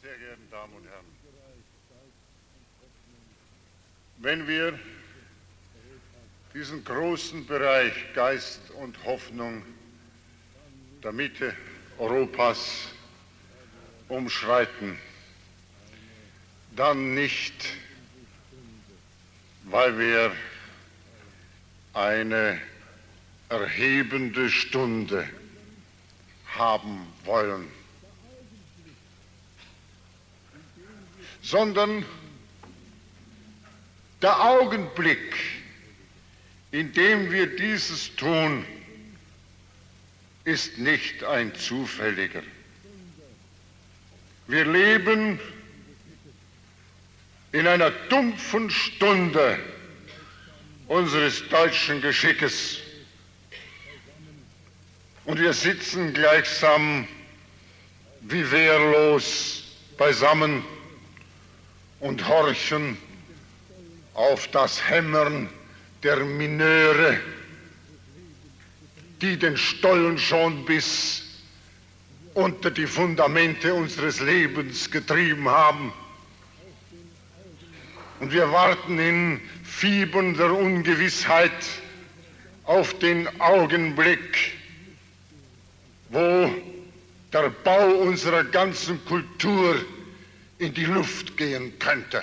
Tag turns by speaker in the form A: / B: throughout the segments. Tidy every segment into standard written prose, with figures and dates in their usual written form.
A: Sehr geehrten Damen und Herren, wenn wir diesen großen Bereich Geist und Hoffnung der Mitte Europas umschreiten, dann nicht, weil wir eine erhebende Stunde haben wollen, sondern der Augenblick, in dem wir dieses tun, ist nicht ein zufälliger. Wir leben in einer dumpfen Stunde unseres deutschen Geschickes und wir sitzen gleichsam wie wehrlos beisammen und horchen auf das Hämmern der Mineure, die den Stollen schon bis unter die Fundamente unseres Lebens getrieben haben. Und wir warten in fiebernder Ungewissheit auf den Augenblick, wo der Bau unserer ganzen Kultur in die Luft gehen könnte.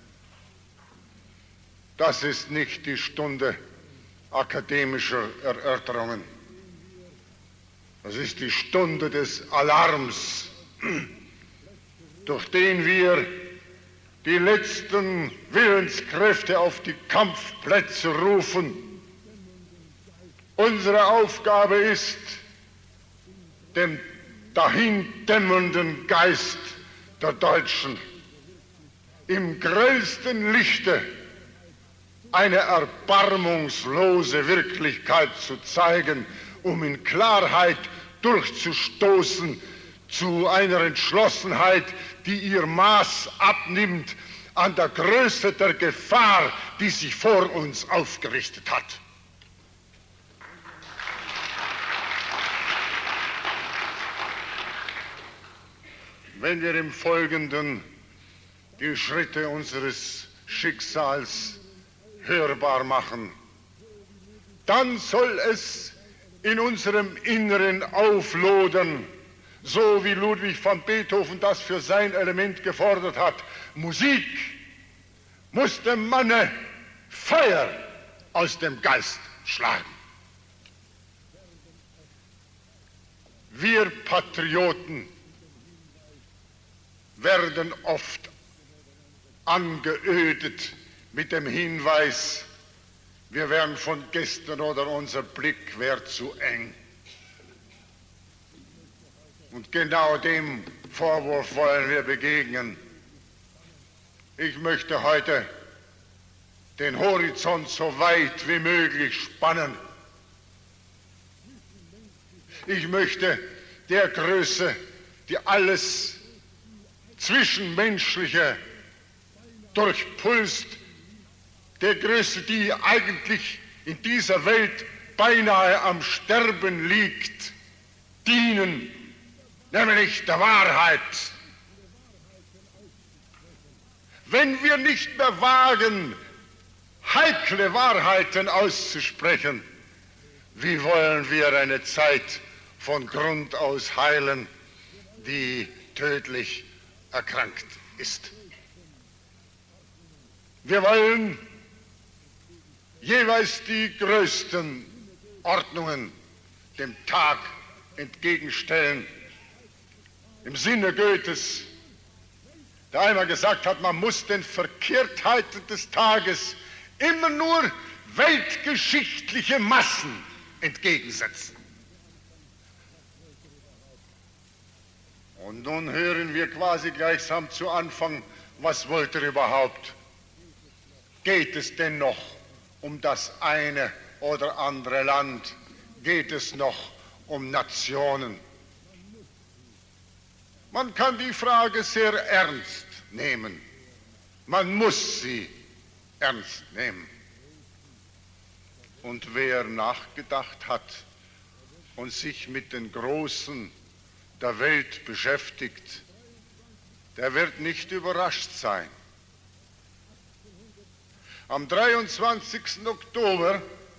A: Das ist nicht die Stunde akademischer Erörterungen. Das ist die Stunde des Alarms, durch den wir die letzten Willenskräfte auf die Kampfplätze rufen. Unsere Aufgabe ist, dem dahindämmernden Geist der Deutschen im grellsten Lichte eine erbarmungslose Wirklichkeit zu zeigen, um in Klarheit durchzustoßen zu einer Entschlossenheit, die ihr Maß abnimmt an der Größe der Gefahr, die sich vor uns aufgerichtet hat. Wenn wir im Folgenden die Schritte unseres Schicksals hörbar machen, dann soll es in unserem Inneren auflodern, so wie Ludwig van Beethoven das für sein Element gefordert hat. Musik muss dem Manne Feuer aus dem Geist schlagen. Wir Patrioten werden oft angeödet mit dem Hinweis, wir wären von gestern oder unser Blick wäre zu eng. Und genau dem Vorwurf wollen wir begegnen. Ich möchte heute den Horizont so weit wie möglich spannen. Ich möchte der Größe, die alles Zwischenmenschliche durchpulst, der Größe, die eigentlich in dieser Welt beinahe am Sterben liegt, dienen, nämlich der Wahrheit. Wenn wir nicht mehr wagen, heikle Wahrheiten auszusprechen, wie wollen wir eine Zeit von Grund aus heilen, die tödlich erkrankt ist? Wir wollen jeweils die größten Ordnungen dem Tag entgegenstellen. Im Sinne Goethes, der einmal gesagt hat, man muss den Verkehrtheiten des Tages immer nur weltgeschichtliche Massen entgegensetzen. Und nun hören wir quasi gleichsam zu Anfang, was wollt ihr überhaupt? Geht es denn noch um das eine oder andere Land? Geht es noch um Nationen? Man kann die Frage sehr ernst nehmen. Man muss sie ernst nehmen. Und wer nachgedacht hat und sich mit den Großen der Welt beschäftigt, der wird nicht überrascht sein. Am 23. Oktober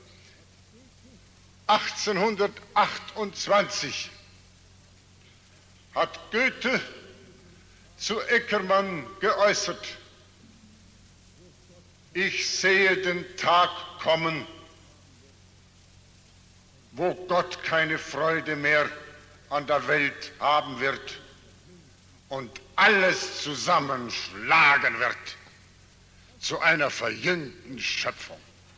A: 1828 hat Goethe zu Eckermann geäußert: Ich sehe den Tag kommen, wo Gott keine Freude mehr an der Welt haben wird und alles zusammenschlagen wird zu einer verjüngten Schöpfung.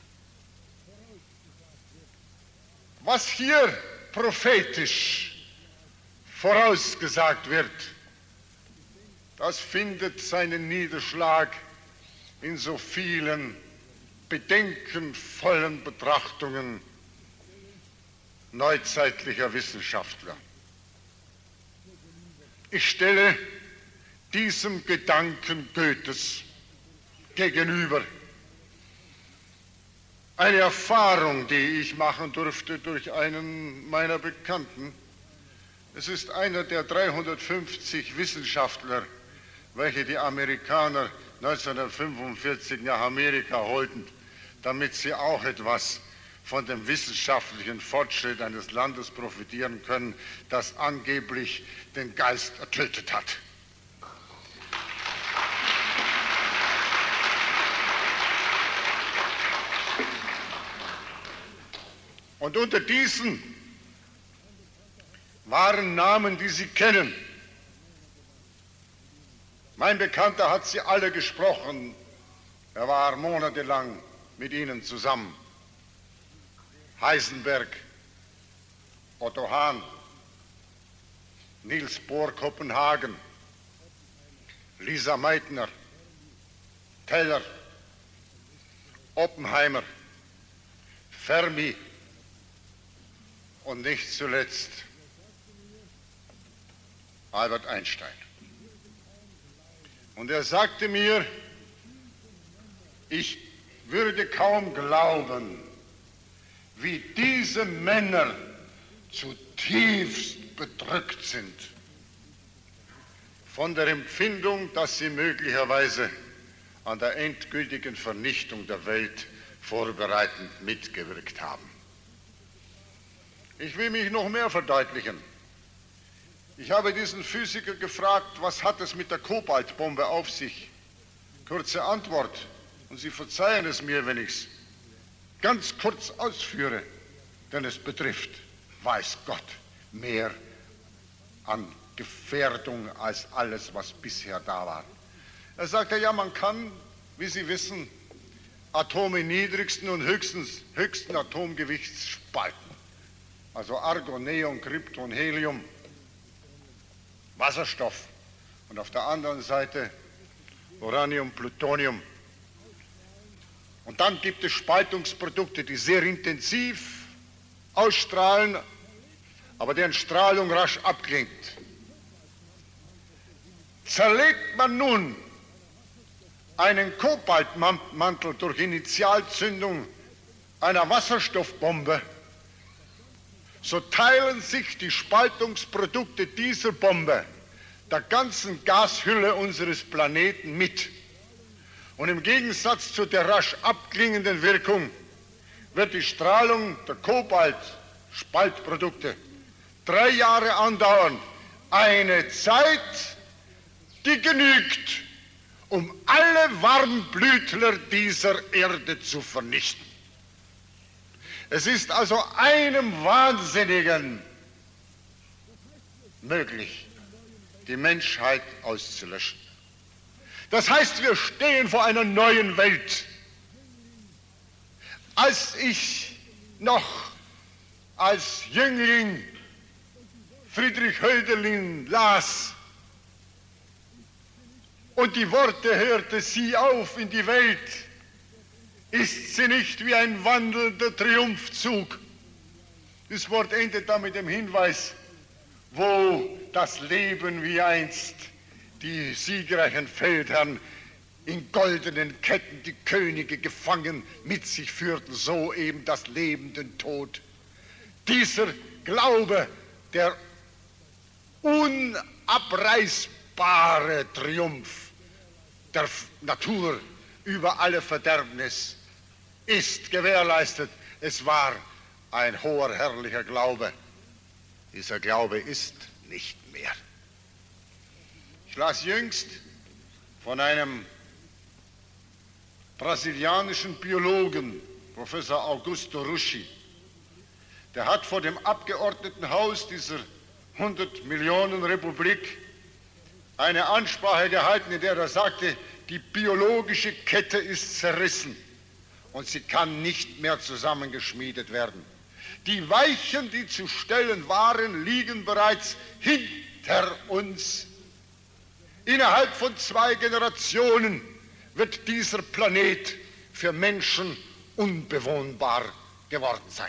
A: Was hier prophetisch vorausgesagt wird, das findet seinen Niederschlag in so vielen bedenkenvollen Betrachtungen neuzeitlicher Wissenschaftler. Ich stelle diesem Gedanken Goethes gegenüber eine Erfahrung, die ich machen durfte durch einen meiner Bekannten. Es ist einer der 350 Wissenschaftler, welche die Amerikaner 1945 nach Amerika holten, damit sie auch etwas von dem wissenschaftlichen Fortschritt eines Landes profitieren können, das angeblich den Geist ertötet hat. Und unter diesen waren Namen, die Sie kennen. Mein Bekannter hat sie alle gesprochen. Er war monatelang mit ihnen zusammen. Heisenberg, Otto Hahn, Niels Bohr Kopenhagen, Lisa Meitner, Teller, Oppenheimer, Fermi und nicht zuletzt Albert Einstein. Und er sagte mir, ich würde kaum glauben, wie diese Männer zutiefst bedrückt sind von der Empfindung, dass sie möglicherweise an der endgültigen Vernichtung der Welt vorbereitend mitgewirkt haben. Ich will mich noch mehr verdeutlichen. Ich habe diesen Physiker gefragt, was hat es mit der Kobaltbombe auf sich? Kurze Antwort, und Sie verzeihen es mir, wenn ich es ganz kurz ausführe, denn es betrifft, weiß Gott, mehr an Gefährdung als alles, was bisher da war. Er sagte, ja, man kann, wie Sie wissen, Atome niedrigsten und höchsten Atomgewichts spalten. Also Argon, Neon, Krypton, Helium, Wasserstoff und auf der anderen Seite Uranium, Plutonium. Und dann gibt es Spaltungsprodukte, die sehr intensiv ausstrahlen, aber deren Strahlung rasch abklingt. Zerlegt man nun einen Kobaltmantel durch Initialzündung einer Wasserstoffbombe, so teilen sich die Spaltungsprodukte dieser Bombe der ganzen Gashülle unseres Planeten mit. Und im Gegensatz zu der rasch abklingenden Wirkung wird die Strahlung der Kobalt-Spaltprodukte 3 Jahre andauern. Eine Zeit, die genügt, um alle Warmblütler dieser Erde zu vernichten. Es ist also einem Wahnsinnigen möglich, die Menschheit auszulöschen. Das heißt, wir stehen vor einer neuen Welt. Als ich noch als Jüngling Friedrich Hölderlin las und die Worte hörte, sieh auf in die Welt, ist sie nicht wie ein wandelnder Triumphzug. Das Wort endet dann mit dem Hinweis, wo das Leben wie einst die siegreichen Feldherren in goldenen Ketten die Könige gefangen mit sich führten, so eben das Leben den Tod. Dieser Glaube, der unabreißbar furchtbare Triumph der Natur über alle Verderbnis ist gewährleistet. Es war ein hoher, herrlicher Glaube. Dieser Glaube ist nicht mehr. Ich las jüngst von einem brasilianischen Biologen, Professor Augusto Ruschi. Der hat vor dem Abgeordnetenhaus dieser 100-Millionen-Republik eine Ansprache gehalten, in der er sagte, die biologische Kette ist zerrissen und sie kann nicht mehr zusammengeschmiedet werden. Die Weichen, die zu stellen waren, liegen bereits hinter uns. Innerhalb von 2 Generationen wird dieser Planet für Menschen unbewohnbar geworden sein.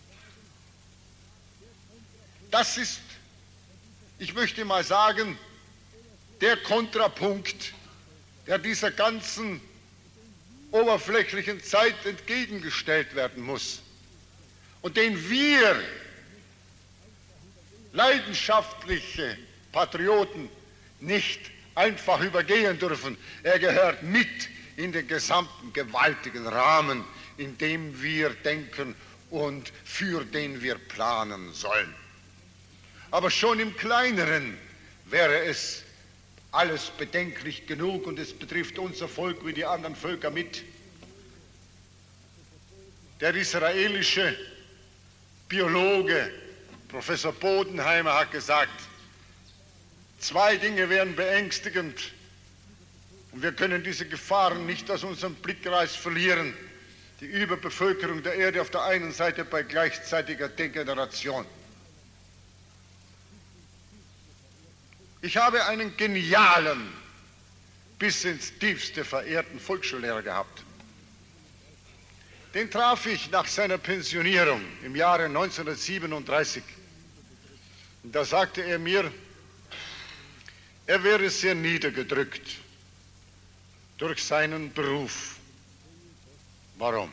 A: Das ist, ich möchte mal sagen, der Kontrapunkt, der dieser ganzen oberflächlichen Zeit entgegengestellt werden muss und den wir leidenschaftliche Patrioten nicht einfach übergehen dürfen. Er gehört mit in den gesamten gewaltigen Rahmen, in dem wir denken und für den wir planen sollen. Aber schon im Kleineren wäre es alles bedenklich genug und es betrifft unser Volk wie die anderen Völker mit. Der israelische Biologe Professor Bodenheimer hat gesagt, 2 Dinge wären beängstigend und wir können diese Gefahren nicht aus unserem Blickkreis verlieren. Die Überbevölkerung der Erde auf der einen Seite bei gleichzeitiger Degeneration. Ich habe einen genialen, bis ins Tiefste verehrten Volksschullehrer gehabt. Den traf ich nach seiner Pensionierung im Jahre 1937. Und da sagte er mir, er wäre sehr niedergedrückt durch seinen Beruf. Warum?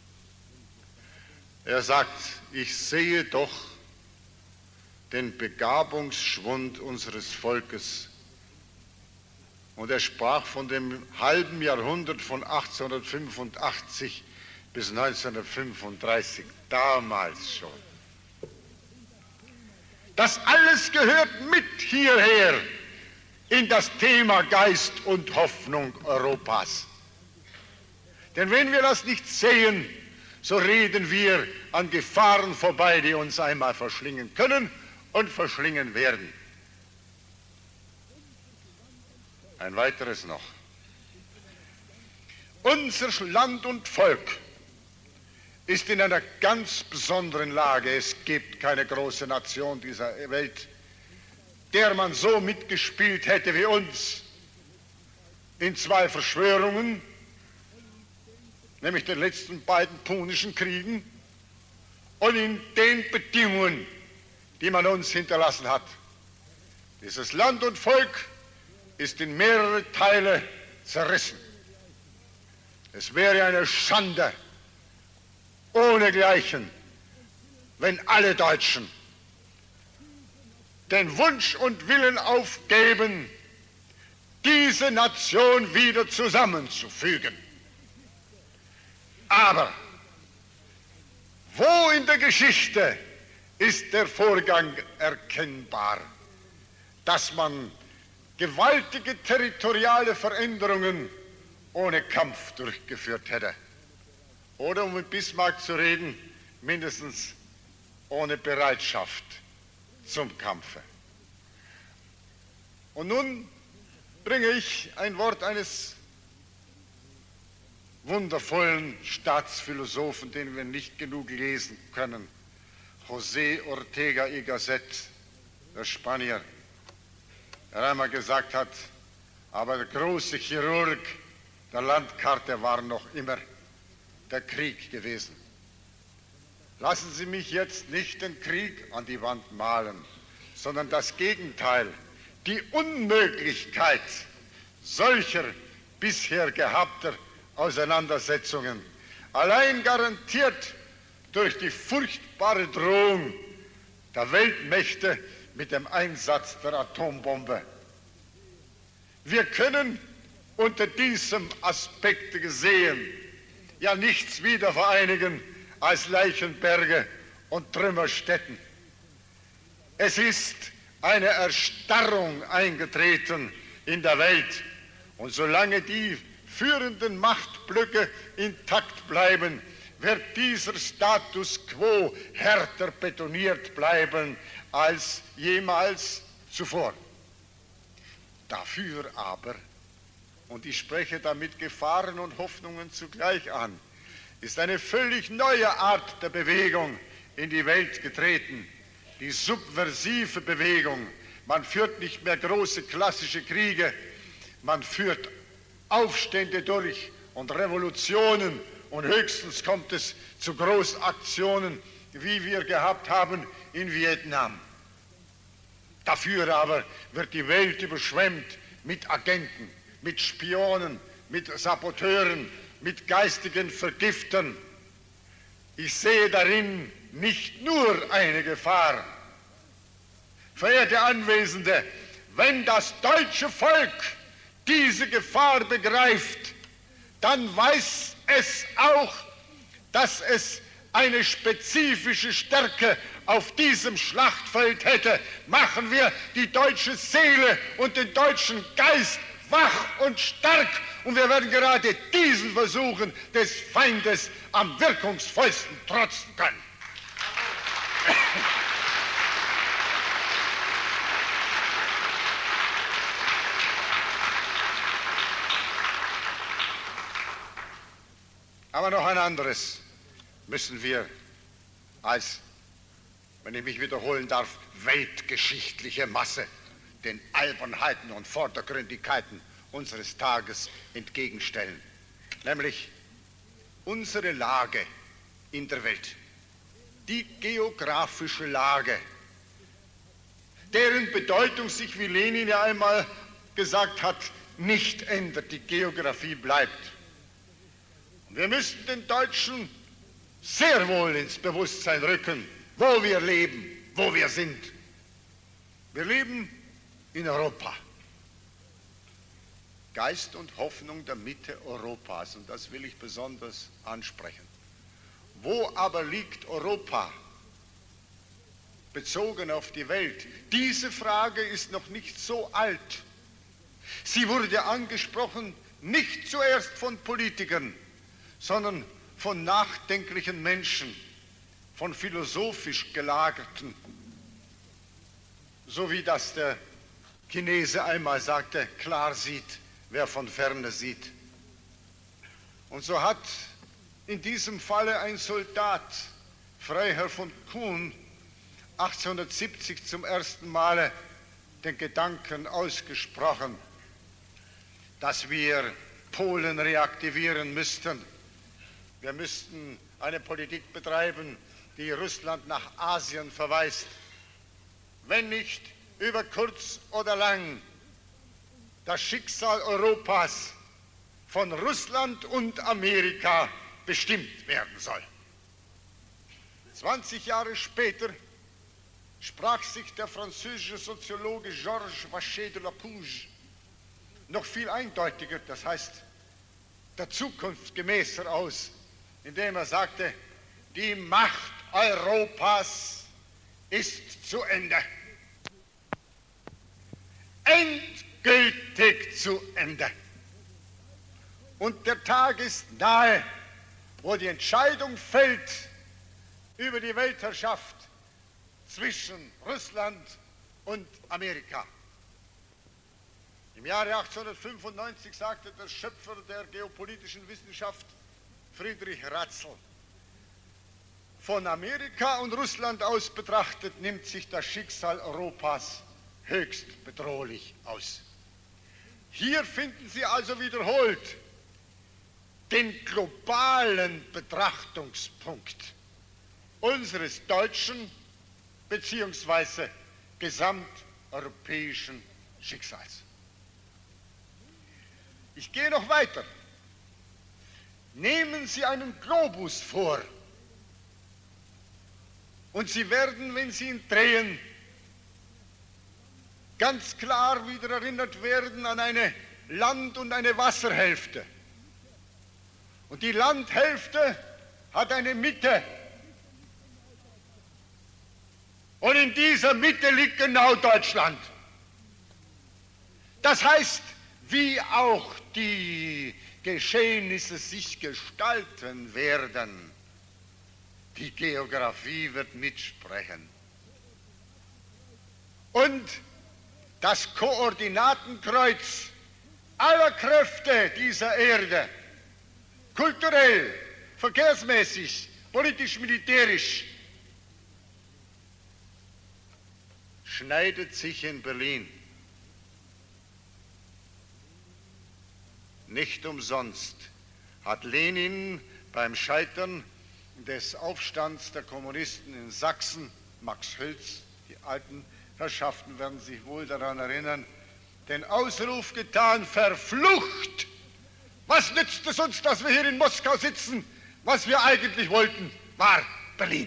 A: Er sagt, ich sehe doch den Begabungsschwund unseres Volkes. Und er sprach von dem halben Jahrhundert von 1885 bis 1935, damals schon. Das alles gehört mit hierher in das Thema Geist und Hoffnung Europas. Denn wenn wir das nicht sehen, so reden wir an Gefahren vorbei, die uns einmal verschlingen können und verschlingen werden. Ein weiteres noch. Unser Land und Volk ist in einer ganz besonderen Lage. Es gibt keine große Nation dieser Welt, der man so mitgespielt hätte wie uns in 2 Verschwörungen, nämlich den letzten beiden Punischen Kriegen und in den Bedingungen, die man uns hinterlassen hat. Dieses Land und Volk ist in mehrere Teile zerrissen. Es wäre eine Schande ohnegleichen, wenn alle Deutschen den Wunsch und Willen aufgeben, diese Nation wieder zusammenzufügen. Aber wo in der Geschichte ist der Vorgang erkennbar, dass man gewaltige territoriale Veränderungen ohne Kampf durchgeführt hätte? Oder, um mit Bismarck zu reden, mindestens ohne Bereitschaft zum Kampfe. Und nun bringe ich ein Wort eines wundervollen Staatsphilosophen, den wir nicht genug lesen können, José Ortega y Gasset, der Spanier, der einmal gesagt hat, aber der große Chirurg der Landkarte war noch immer der Krieg gewesen. Lassen Sie mich jetzt nicht den Krieg an die Wand malen, sondern das Gegenteil, die Unmöglichkeit solcher bisher gehabter Auseinandersetzungen, allein garantiert durch die furchtbare Drohung der Weltmächte mit dem Einsatz der Atombombe. Wir können unter diesem Aspekt gesehen ja nichts wieder vereinigen als Leichenberge und Trümmerstätten. Es ist eine Erstarrung eingetreten in der Welt, und solange die führenden Machtblöcke intakt bleiben, wird dieser Status quo härter betoniert bleiben als jemals zuvor. Dafür aber, und ich spreche damit Gefahren und Hoffnungen zugleich an, ist eine völlig neue Art der Bewegung in die Welt getreten, die subversive Bewegung. Man führt nicht mehr große klassische Kriege, man führt Aufstände durch und Revolutionen, und höchstens kommt es zu Großaktionen, wie wir gehabt haben in Vietnam. Dafür aber wird die Welt überschwemmt mit Agenten, mit Spionen, mit Saboteuren, mit geistigen Vergiftern. Ich sehe darin nicht nur eine Gefahr. Verehrte Anwesende, wenn das deutsche Volk diese Gefahr begreift, dann weiß es auch, dass es eine spezifische Stärke auf diesem Schlachtfeld hätte. Machen wir die deutsche Seele und den deutschen Geist wach und stark, und wir werden gerade diesen Versuchen des Feindes am wirkungsvollsten trotzen können. Aber noch ein anderes müssen wir als, wenn ich mich wiederholen darf, weltgeschichtliche Masse den Albernheiten und Vordergründigkeiten unseres Tages entgegenstellen, nämlich unsere Lage in der Welt, die geografische Lage, deren Bedeutung sich, wie Lenin ja einmal gesagt hat, nicht ändert, die Geografie bleibt. Und wir müssen den Deutschen sehr wohl ins Bewusstsein rücken, wo wir leben, wo wir sind. Wir leben in Europa. Geist und Hoffnung der Mitte Europas, und das will ich besonders ansprechen. Wo aber liegt Europa bezogen auf die Welt? Diese Frage ist noch nicht so alt. Sie wurde angesprochen nicht zuerst von Politikern, sondern von nachdenklichen Menschen, von philosophisch Gelagerten, so wie das der Chinese einmal sagte, klar sieht, wer von ferne sieht. Und so hat in diesem Falle ein Soldat, Freiherr von Kuhn, 1870 zum ersten Male den Gedanken ausgesprochen, dass wir Polen reaktivieren müssten. Wir müssten eine Politik betreiben, die Russland nach Asien verweist. Wenn nicht über kurz oder lang das Schicksal Europas von Russland und Amerika bestimmt werden soll. 20 Jahre später sprach sich der französische Soziologe Georges Vacher de la Pouge noch viel eindeutiger, das heißt der Zukunft gemäßer aus, indem er sagte, die Macht Europas ist zu Ende. Endgültig zu Ende. Und der Tag ist nahe, wo die Entscheidung fällt über die Weltherrschaft zwischen Russland und Amerika. Im Jahre 1895 sagte der Schöpfer der geopolitischen Wissenschaft, Friedrich Ratzel, von Amerika und Russland aus betrachtet nimmt sich das Schicksal Europas höchst bedrohlich aus. Hier finden Sie also wiederholt den globalen Betrachtungspunkt unseres deutschen bzw. gesamteuropäischen Schicksals. Ich gehe noch weiter. Nehmen Sie einen Globus vor und Sie werden, wenn Sie ihn drehen, ganz klar wieder erinnert werden an eine Land- und eine Wasserhälfte. Und die Landhälfte hat eine Mitte. Und in dieser Mitte liegt genau Deutschland. Das heißt, wie auch die Geschehnisse sich gestalten werden, die Geografie wird mitsprechen. Und das Koordinatenkreuz aller Kräfte dieser Erde, kulturell, verkehrsmäßig, politisch, militärisch, schneidet sich in Berlin. Nicht umsonst hat Lenin beim Scheitern des Aufstands der Kommunisten in Sachsen, Max Hülz, die alten Herrschaften werden sich wohl daran erinnern, den Ausruf getan: Verflucht! Was nützt es uns, dass wir hier in Moskau sitzen? Was wir eigentlich wollten, war Berlin.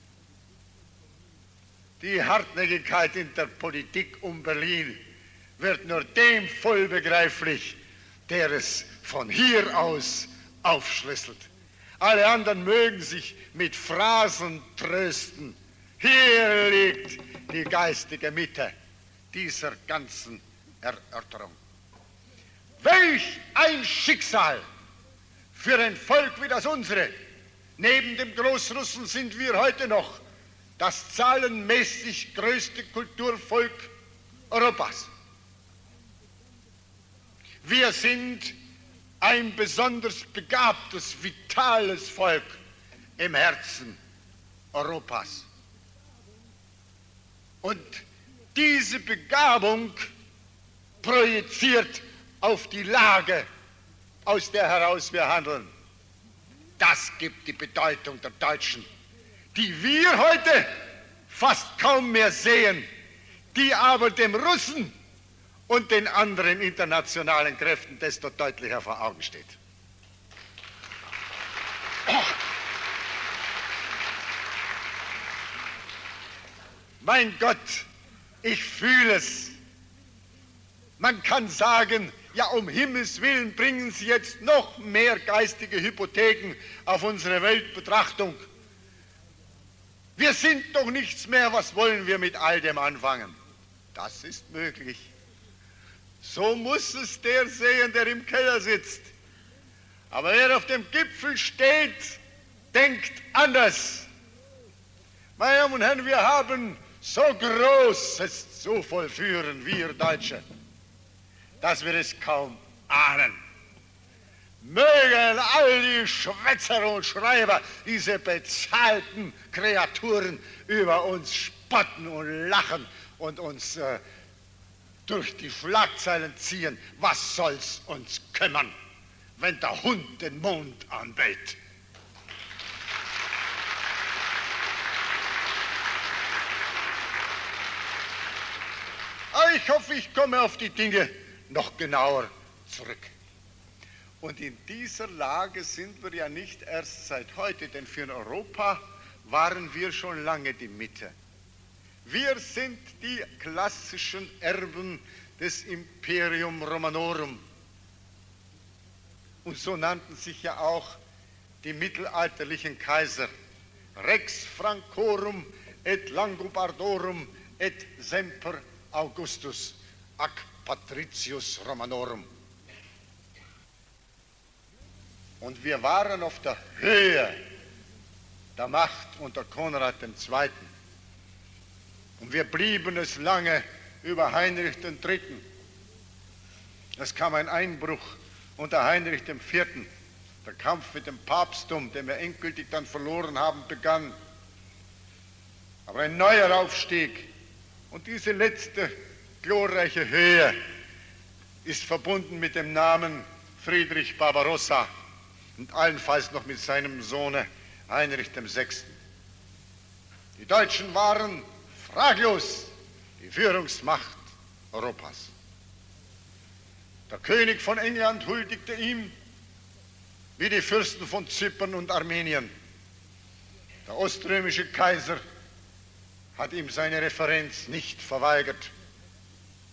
A: Die Hartnäckigkeit in der Politik um Berlin wird nur dem voll begreiflich, der es von hier aus aufschlüsselt. Alle anderen mögen sich mit Phrasen trösten. Hier liegt die geistige Mitte dieser ganzen Erörterung. Welch ein Schicksal für ein Volk wie das unsere! Neben dem Großrussen sind wir heute noch das zahlenmäßig größte Kulturvolk Europas. Wir sind ein besonders begabtes, vitales Volk im Herzen Europas. Und diese Begabung projiziert auf die Lage, aus der heraus wir handeln. Das gibt die Bedeutung der Deutschen, die wir heute fast kaum mehr sehen, die aber dem Russen und den anderen internationalen Kräften desto deutlicher vor Augen steht. Mein Gott, ich fühle es. Man kann sagen, ja, um Himmels Willen bringen Sie jetzt noch mehr geistige Hypotheken auf unsere Weltbetrachtung. Wir sind doch nichts mehr, was wollen wir mit all dem anfangen? Das ist möglich. So muss es der sehen, der im Keller sitzt. Aber wer auf dem Gipfel steht, denkt anders. Meine Damen und Herren, wir haben so Großes zu vollführen, wir Deutsche, dass wir es kaum ahnen. Mögen all die Schwätzer und Schreiber, diese bezahlten Kreaturen, über uns spotten und lachen und uns durch die Schlagzeilen ziehen. Was soll's uns kümmern, wenn der Hund den Mond anbellt? Aber ich hoffe, ich komme auf die Dinge noch genauer zurück. Und in dieser Lage sind wir ja nicht erst seit heute, denn für Europa waren wir schon lange die Mitte. Wir sind die klassischen Erben des Imperium Romanorum. Und so nannten sich ja auch die mittelalterlichen Kaiser. Rex Francorum et Langobardorum et semper Augustus ac Patricius Romanorum. Und wir waren auf der Höhe der Macht unter Konrad II. Und wir blieben es lange über Heinrich III. Es kam ein Einbruch unter Heinrich IV. Der Kampf mit dem Papsttum, den wir endgültig dann verloren haben, begann. Aber ein neuer Aufstieg und diese letzte glorreiche Höhe ist verbunden mit dem Namen Friedrich Barbarossa und allenfalls noch mit seinem Sohne Heinrich VI. Die Deutschen waren fraglos die Führungsmacht Europas. Der König von England huldigte ihm wie die Fürsten von Zypern und Armenien. Der oströmische Kaiser hat ihm seine Referenz nicht verweigert.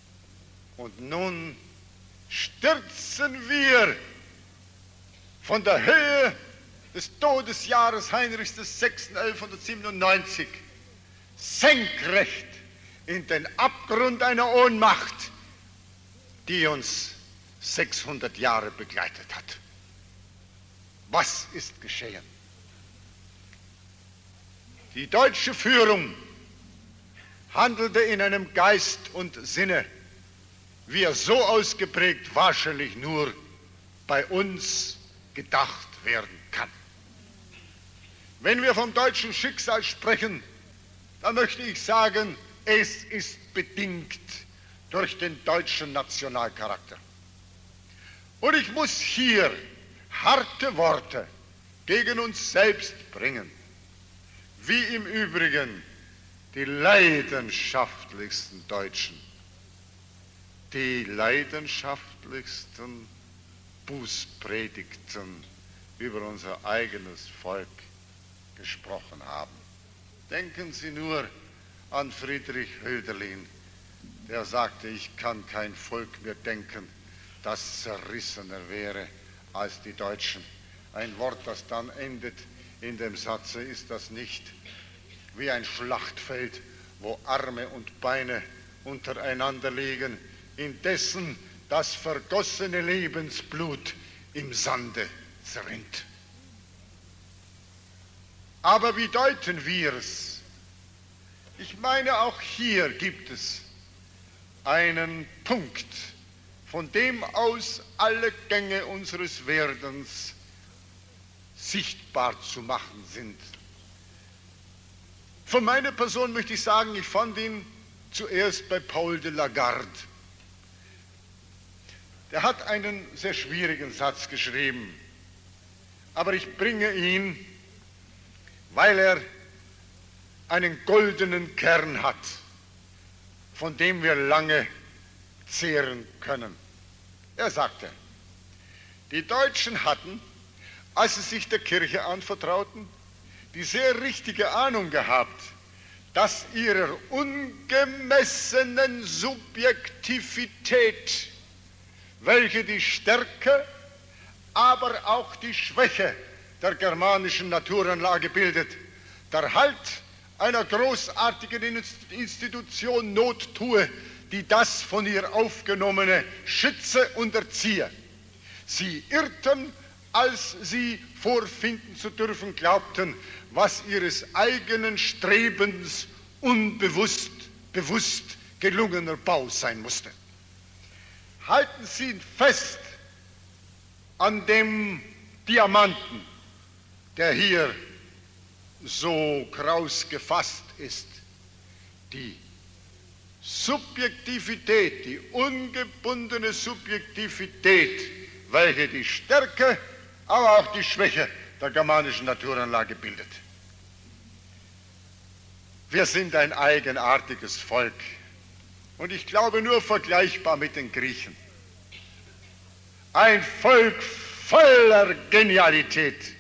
A: Und nun stürzen wir von der Höhe des Todesjahres Heinrichs VI. 1197 senkrecht in den Abgrund einer Ohnmacht, die uns 600 Jahre begleitet hat. Was ist geschehen? Die deutsche Führung handelte in einem Geist und Sinne, wie er so ausgeprägt wahrscheinlich nur bei uns gedacht werden kann. Wenn wir vom deutschen Schicksal sprechen, dann möchte ich sagen, es ist bedingt durch den deutschen Nationalcharakter. Und ich muss hier harte Worte gegen uns selbst bringen, wie im Übrigen die leidenschaftlichsten Deutschen, die leidenschaftlichsten Bußpredigten über unser eigenes Volk gesprochen haben. Denken Sie nur an Friedrich Hölderlin, der sagte, ich kann kein Volk mehr denken, das zerrissener wäre als die Deutschen. Ein Wort, das dann endet in dem Satze, ist das nicht wie ein Schlachtfeld, wo Arme und Beine untereinander liegen, indessen das vergossene Lebensblut im Sande zerrinnt. Aber wie deuten wir es? Ich meine, auch hier gibt es einen Punkt, von dem aus alle Gänge unseres Werdens sichtbar zu machen sind. Von meiner Person möchte ich sagen, ich fand ihn zuerst bei Paul de Lagarde. Der hat einen sehr schwierigen Satz geschrieben, aber ich bringe ihn, weil er einen goldenen Kern hat, von dem wir lange zehren können. Er sagte, die Deutschen hatten, als sie sich der Kirche anvertrauten, die sehr richtige Ahnung gehabt, dass ihrer ungemessenen Subjektivität, welche die Stärke, aber auch die Schwäche der germanischen Naturanlage bildet, der Halt einer großartigen Institution Not tue, die das von ihr Aufgenommene schütze und erziehe. Sie irrten, als sie vorfinden zu dürfen glaubten, was ihres eigenen Strebens bewusst gelungener Bau sein musste. Halten Sie fest an dem Diamanten, der hier so kraus gefasst ist. Die Subjektivität, die ungebundene Subjektivität, welche die Stärke, aber auch die Schwäche der germanischen Naturanlage bildet. Wir sind ein eigenartiges Volk und ich glaube nur vergleichbar mit den Griechen. Ein Volk voller Genialität,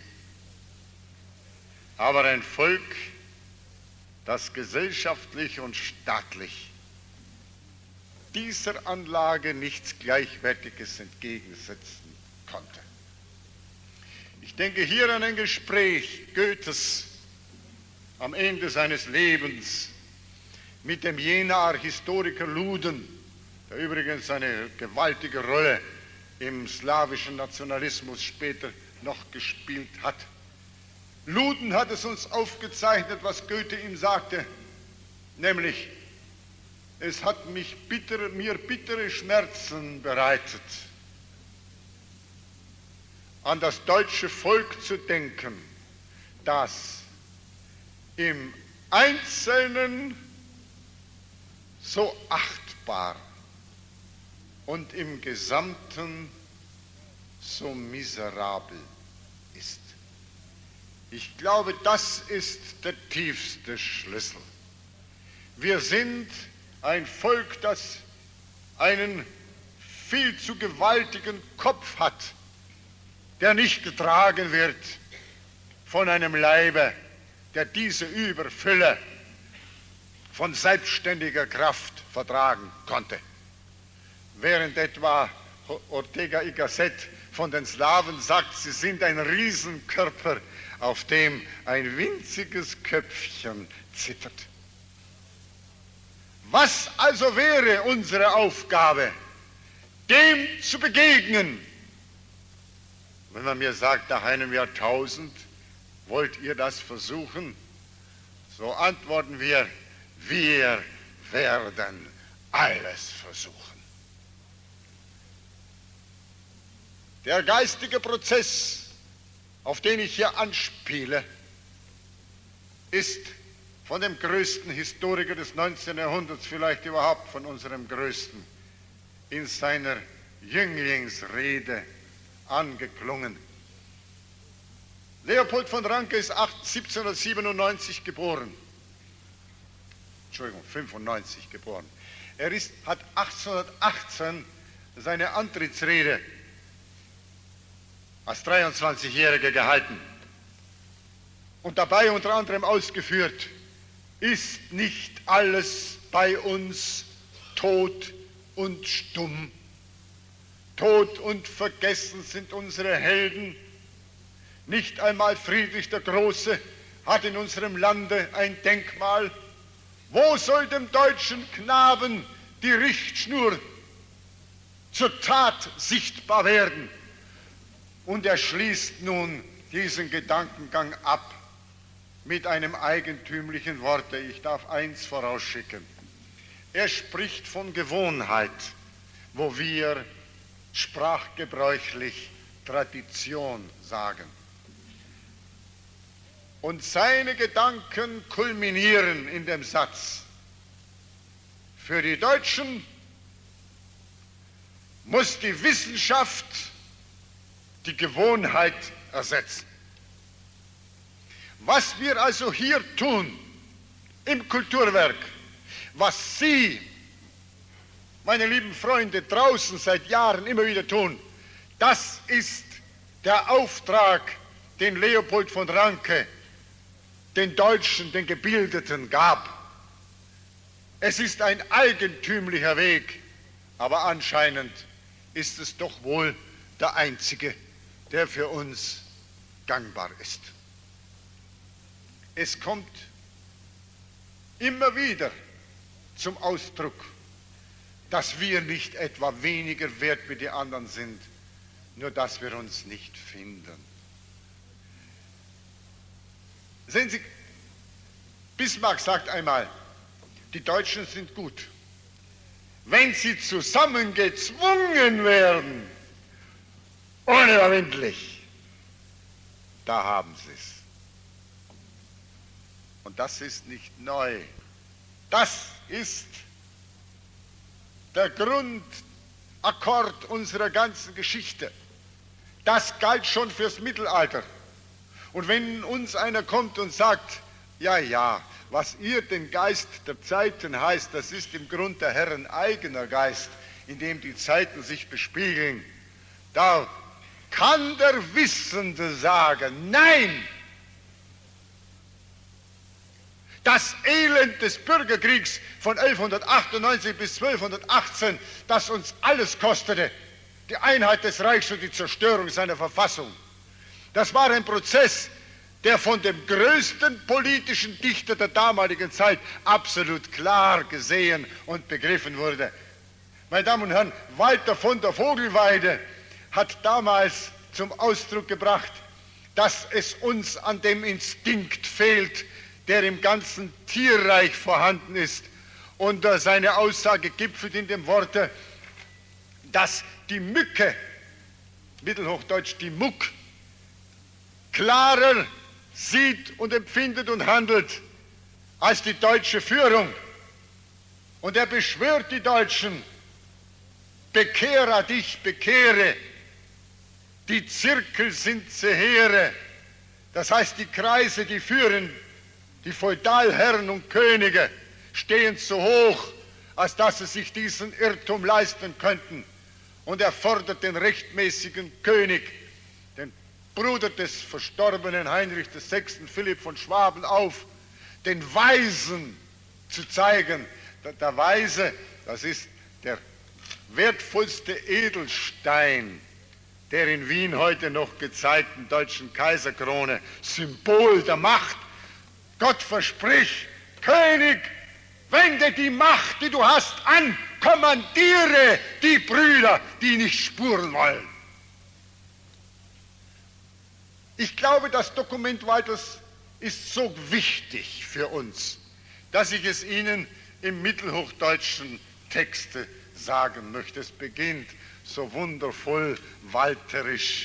A: aber ein Volk, das gesellschaftlich und staatlich dieser Anlage nichts Gleichwertiges entgegensetzen konnte. Ich denke hier an ein Gespräch Goethes am Ende seines Lebens mit dem Jenaer Historiker Luden, der übrigens eine gewaltige Rolle im slawischen Nationalismus später noch gespielt hat. Luden hat es uns aufgezeichnet, was Goethe ihm sagte, nämlich, es hat mir bittere Schmerzen bereitet, an das deutsche Volk zu denken, das im Einzelnen so achtbar und im Gesamten so miserabel ist. Ich glaube, das ist der tiefste Schlüssel. Wir sind ein Volk, das einen viel zu gewaltigen Kopf hat, der nicht getragen wird von einem Leibe, der diese Überfülle von selbstständiger Kraft vertragen konnte. während etwa Ortega y Gasset von den Slawen sagt, sie sind ein Riesenkörper, auf dem ein winziges Köpfchen zittert. Was also wäre unsere Aufgabe, dem zu begegnen? Wenn man mir sagt, nach einem Jahrtausend wollt ihr das versuchen, so antworten wir, wir werden alles versuchen. Der geistige Prozess, auf den ich hier anspiele, ist von dem größten Historiker des 19. Jahrhunderts, vielleicht überhaupt von unserem größten, in seiner Jünglingsrede angeklungen. Leopold von Ranke ist 1797 geboren. Entschuldigung, 95 geboren. Er hat 1818 seine Antrittsrede als 23-Jähriger gehalten und dabei unter anderem ausgeführt, ist nicht alles bei uns tot und stumm. Tot und vergessen sind unsere Helden. Nicht einmal Friedrich der Große hat in unserem Lande ein Denkmal. Wo soll dem deutschen Knaben die Richtschnur zur Tat sichtbar werden? Und er schließt nun diesen Gedankengang ab mit einem eigentümlichen Worte. Ich darf eins vorausschicken. Er spricht von Gewohnheit, wo wir sprachgebräuchlich Tradition sagen. Und seine Gedanken kulminieren in dem Satz: Für die Deutschen muss die Wissenschaft die Gewohnheit ersetzen. Was wir also hier tun im Kulturwerk, was Sie, meine lieben Freunde, draußen seit Jahren immer wieder tun, das ist der Auftrag, den Leopold von Ranke den Deutschen, den Gebildeten gab. Es ist ein eigentümlicher Weg, aber anscheinend ist es doch wohl der einzige, der für uns gangbar ist. Es kommt immer wieder zum Ausdruck, dass wir nicht etwa weniger wert wie die anderen sind, nur dass wir uns nicht finden. Sehen Sie, Bismarck sagt einmal, die Deutschen sind gut. Wenn sie zusammengezwungen werden, unerwindlich, da haben sie es. Und das ist nicht neu. Das ist der Grundakkord unserer ganzen Geschichte. Das galt schon fürs Mittelalter. Und wenn uns einer kommt und sagt, ja, ja, was ihr den Geist der Zeiten heißt, das ist im Grund der Herren eigener Geist, in dem die Zeiten sich bespiegeln, da kann der Wissende sagen, nein, das Elend des Bürgerkriegs von 1198 bis 1218, das uns alles kostete, die Einheit des Reichs und die Zerstörung seiner Verfassung, das war ein Prozess, der von dem größten politischen Dichter der damaligen Zeit absolut klar gesehen und begriffen wurde. Meine Damen und Herren, Walter von der Vogelweide hat damals zum Ausdruck gebracht, dass es uns an dem Instinkt fehlt, der im ganzen Tierreich vorhanden ist. Und seine Aussage gipfelt in dem Worte, dass die Mücke, mittelhochdeutsch die Muck, klarer sieht und empfindet und handelt als die deutsche Führung. Und er beschwört die Deutschen, bekehre dich, bekehre, die Zirkel sind Sehere, das heißt die Kreise, die führen, die Feudalherren und Könige stehen so hoch, als dass sie sich diesen Irrtum leisten könnten. Und er fordert den rechtmäßigen König, den Bruder des verstorbenen Heinrich VI., Philipp von Schwaben, auf, den Weisen zu zeigen. Der Weise, das ist der wertvollste Edelstein der in Wien heute noch gezeigten deutschen Kaiserkrone, Symbol der Macht. Gott verspricht, König, wende die Macht, die du hast, an, kommandiere die Brüder, die nicht spuren wollen. Ich glaube, das Dokument Walthers ist so wichtig für uns, dass ich es Ihnen im mittelhochdeutschen Texte sagen möchte. Es beginnt so wundervoll walterisch.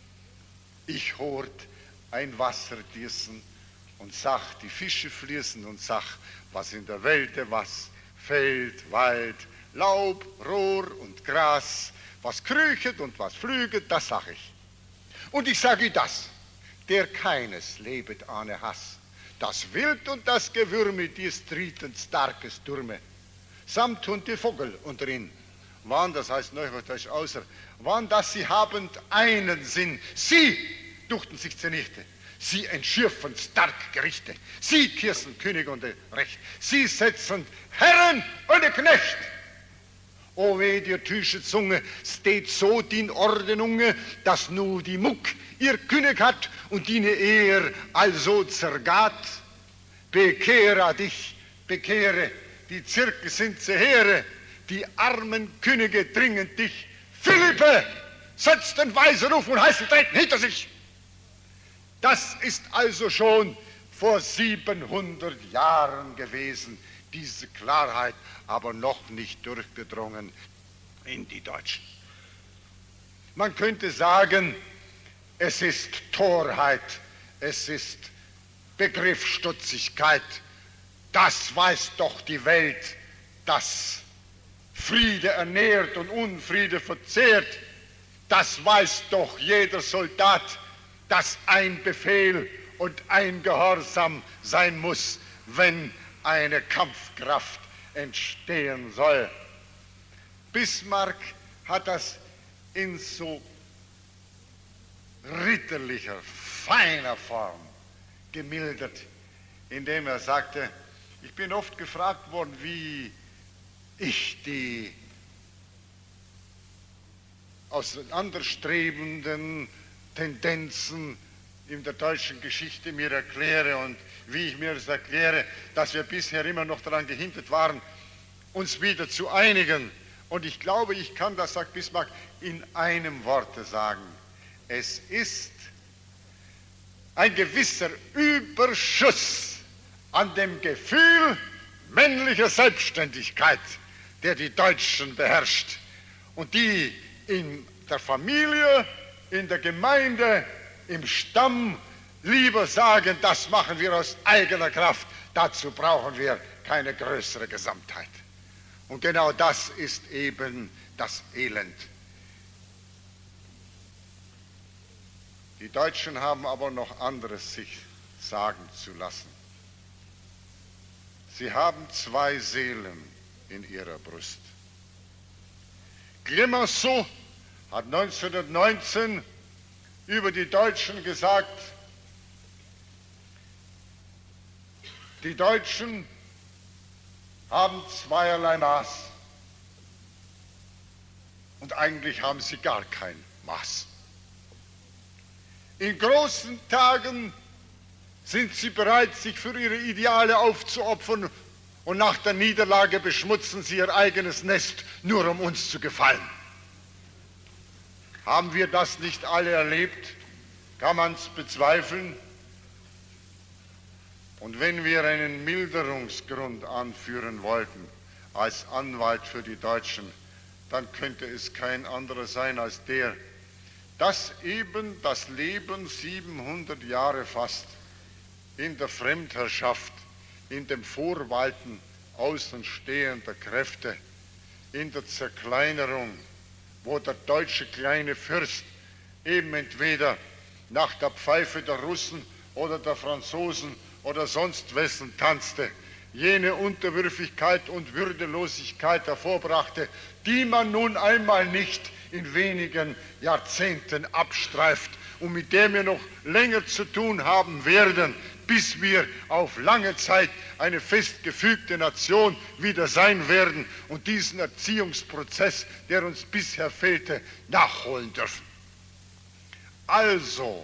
A: Ich hort ein Wasser diesen und sag, die Fische fließen und sag, was in der Welt was, Feld, Wald, Laub, Rohr und Gras, was krüchet und was flüget, das sag ich. Und ich sage das, der keines lebet ahne Hass, das Wild und das Gewürme, dies trieten starkes Turme, samt und die Vogel unterin, wann, das heißt neuhochdeutsch außer, wann, dass sie habend einen Sinn, sie duchten sich zunichte, sie entschürfen stark Gerichte, sie kirsen König und Recht, sie setzen Herren und Knecht. O weh, dir tüsche Zunge, steht so din Ordnunge, dass nu die Muck ihr König hat und dine Ehr also zergat. Bekehre dich, bekehre, die Zirke sind zehere, die armen Könige dringen dich. Philippe, setzt den Weiseruf und heißt treten hinter sich. Das ist also schon vor 700 Jahren gewesen, diese Klarheit, aber noch nicht durchgedrungen in die Deutschen. Man könnte sagen, es ist Torheit, es ist Begriffsstutzigkeit. Das weiß doch die Welt, dass Friede ernährt und Unfriede verzehrt. Das weiß doch jeder Soldat, dass ein Befehl und ein Gehorsam sein muss, wenn eine Kampfkraft entstehen soll. Bismarck hat das in so ritterlicher, feiner Form gemildert, indem er sagte, ich bin oft gefragt worden, wie ich die auseinanderstrebenden Tendenzen in der deutschen Geschichte mir erkläre und wie ich mir das erkläre, dass wir bisher immer noch daran gehindert waren, uns wieder zu einigen. Und ich glaube, ich kann das, sagt Bismarck, in einem Worte sagen. Es ist ein gewisser Überschuss an dem Gefühl männlicher Selbstständigkeit, der die Deutschen beherrscht und die in der Familie, in der Gemeinde, im Stamm lieber sagen, das machen wir aus eigener Kraft, dazu brauchen wir keine größere Gesamtheit. Und genau das ist eben das Elend. Die Deutschen haben aber noch anderes sich sagen zu lassen. Sie haben zwei Seelen in ihrer Brust. Clemenceau hat 1919 über die Deutschen gesagt, die Deutschen haben zweierlei Maß und eigentlich haben sie gar kein Maß. In großen Tagen sind sie bereit, sich für ihre Ideale aufzuopfern und nach der Niederlage beschmutzen sie ihr eigenes Nest, nur um uns zu gefallen. Haben wir das nicht alle erlebt? Kann man es bezweifeln? Und wenn wir einen Milderungsgrund anführen wollten als Anwalt für die Deutschen, dann könnte es kein anderer sein als der, dass eben das Leben 700 Jahre fast in der Fremdherrschaft, in dem Vorwalten außenstehender Kräfte, in der Zerkleinerung, wo der deutsche kleine Fürst eben entweder nach der Pfeife der Russen oder der Franzosen oder sonst wessen tanzte, jene Unterwürfigkeit und Würdelosigkeit hervorbrachte, die man nun einmal nicht in wenigen Jahrzehnten abstreift und mit der wir noch länger zu tun haben werden, bis wir auf lange Zeit eine festgefügte Nation wieder sein werden und diesen Erziehungsprozess, der uns bisher fehlte, nachholen dürfen. Also,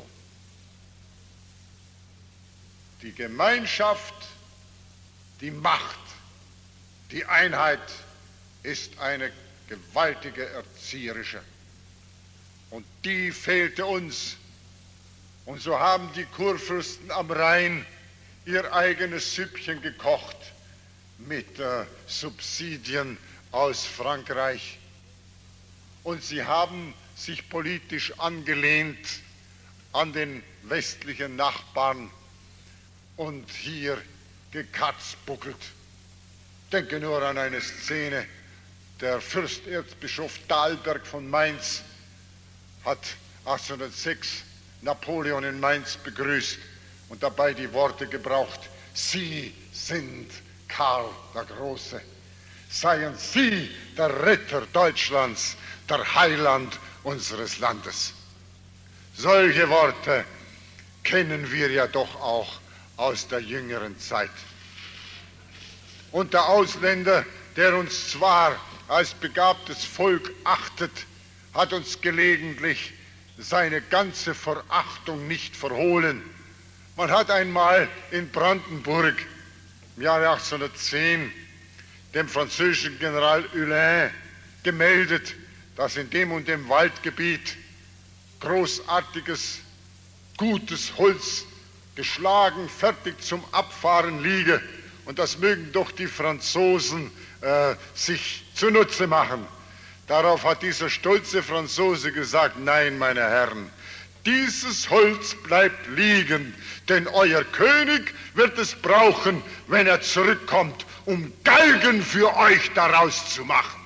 A: die Gemeinschaft, die Macht, die Einheit ist eine gewaltige erzieherische. Und die fehlte uns. Und so haben die Kurfürsten am Rhein ihr eigenes Süppchen gekocht mit Subsidien aus Frankreich. Und sie haben sich politisch angelehnt an den westlichen Nachbarn und hier gekatzbuckelt. Denke nur an eine Szene. Der Fürsterzbischof Dalberg von Mainz hat 1806 Napoleon in Mainz begrüßt und dabei die Worte gebraucht: Sie sind Karl der Große. Seien Sie der Retter Deutschlands, der Heiland unseres Landes. Solche Worte kennen wir ja doch auch aus der jüngeren Zeit. Und der Ausländer, der uns zwar als begabtes Volk achtet, hat uns gelegentlich seine ganze Verachtung nicht verhohlen. Man hat einmal in Brandenburg im Jahre 1810 dem französischen General Hulin gemeldet, dass in dem und dem Waldgebiet großartiges, gutes Holz geschlagen, fertig zum Abfahren liege, und das mögen doch die Franzosen sich zunutze machen. Darauf hat dieser stolze Franzose gesagt: Nein, meine Herren, dieses Holz bleibt liegen, denn euer König wird es brauchen, wenn er zurückkommt, um Galgen für euch daraus zu machen.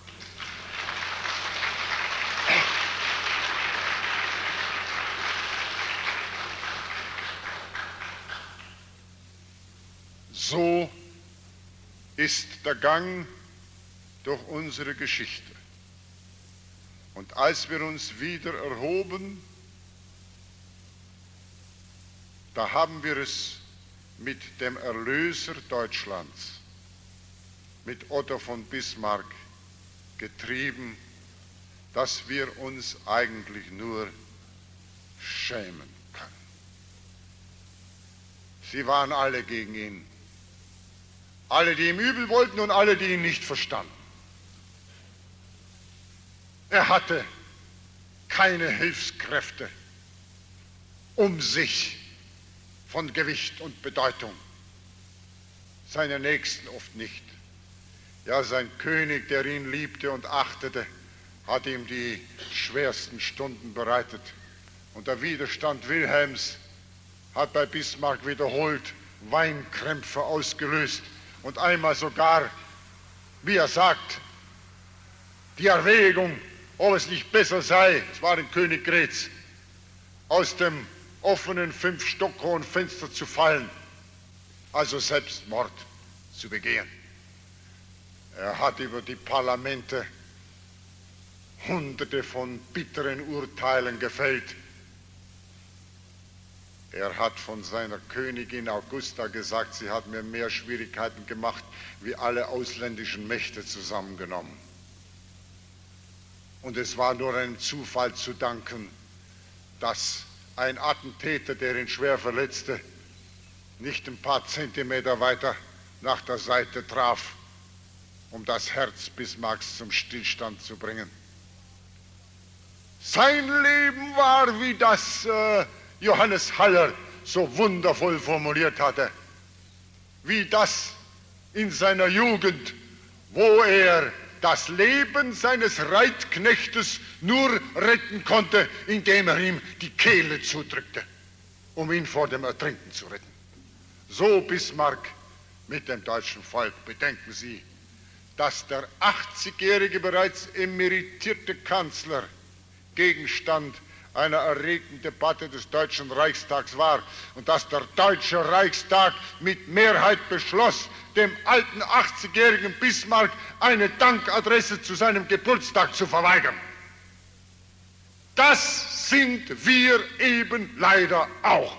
A: So ist der Gang durch unsere Geschichte. Und als wir uns wieder erhoben, da haben wir es mit dem Erlöser Deutschlands, mit Otto von Bismarck, getrieben, dass wir uns eigentlich nur schämen können. Sie waren alle gegen ihn. Alle, die ihm übel wollten, und alle, die ihn nicht verstanden. Er hatte keine Hilfskräfte um sich von Gewicht und Bedeutung. Seine Nächsten oft nicht. Ja, sein König, der ihn liebte und achtete, hat ihm die schwersten Stunden bereitet. Und der Widerstand Wilhelms hat bei Bismarck wiederholt Weinkrämpfe ausgelöst und einmal sogar, wie er sagt, die Erwägung, ob es nicht besser sei, es war in Königgrätz, aus dem offenen 5 Stock hohen Fenster zu fallen, also Selbstmord zu begehen. Er hat über die Parlamente Hunderte von bitteren Urteilen gefällt. Er hat von seiner Königin Augusta gesagt, sie hat mir mehr Schwierigkeiten gemacht wie alle ausländischen Mächte zusammengenommen. Und es war nur einem Zufall zu danken, dass ein Attentäter, der ihn schwer verletzte, nicht ein paar Zentimeter weiter nach der Seite traf, um das Herz Bismarcks zum Stillstand zu bringen. Sein Leben war, wie das Johannes Haller so wundervoll formuliert hatte, wie das in seiner Jugend, wo er das Leben seines Reitknechtes nur retten konnte, indem er ihm die Kehle zudrückte, um ihn vor dem Ertrinken zu retten. So Bismarck mit dem deutschen Volk. Bedenken Sie, dass der 80-jährige bereits emeritierte Kanzler Gegenstand einer erregten Debatte des Deutschen Reichstags war und dass der Deutsche Reichstag mit Mehrheit beschloss, dem alten 80-jährigen Bismarck eine Dankadresse zu seinem Geburtstag zu verweigern. Das das sind wir eben leider auch.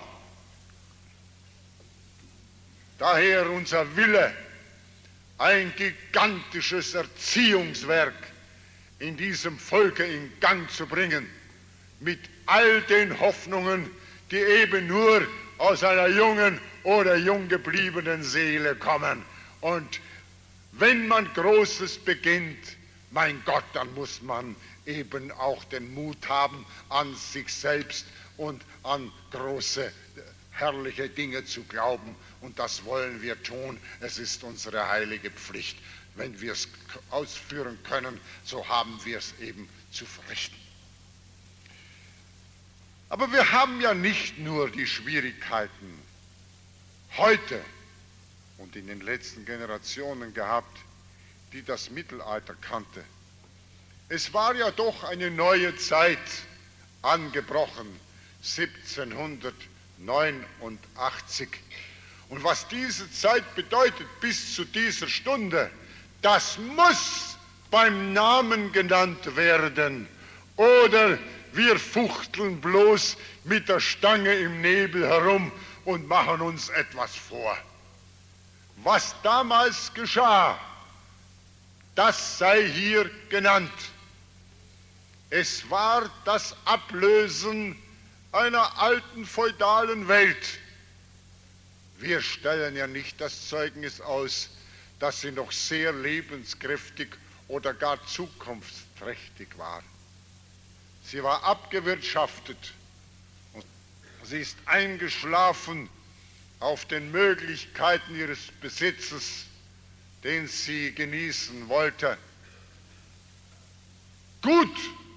A: Daher unser Wille, ein gigantisches Erziehungswerk in diesem Volke in Gang zu bringen, mit all den Hoffnungen, die eben nur aus einer jungen oder jung gebliebenen Seele kommen. Und wenn man Großes beginnt, mein Gott, dann muss man eben auch den Mut haben, an sich selbst und an große, herrliche Dinge zu glauben. Und das wollen wir tun. Es ist unsere heilige Pflicht. Wenn wir es ausführen können, so haben wir es eben zu verrichten. Aber wir haben ja nicht nur die Schwierigkeiten heute und in den letzten Generationen gehabt, die das Mittelalter kannte. Es war ja doch eine neue Zeit angebrochen, 1789. Und was diese Zeit bedeutet bis zu dieser Stunde, das muss beim Namen genannt werden. Oder wir fuchteln bloß mit der Stange im Nebel herum und machen uns etwas vor. Was damals geschah, das sei hier genannt. Es war das Ablösen einer alten feudalen Welt. Wir stellen ja nicht das Zeugnis aus, dass sie noch sehr lebenskräftig oder gar zukunftsträchtig war. Sie war abgewirtschaftet und sie ist eingeschlafen auf den Möglichkeiten ihres Besitzes, den sie genießen wollte. Gut,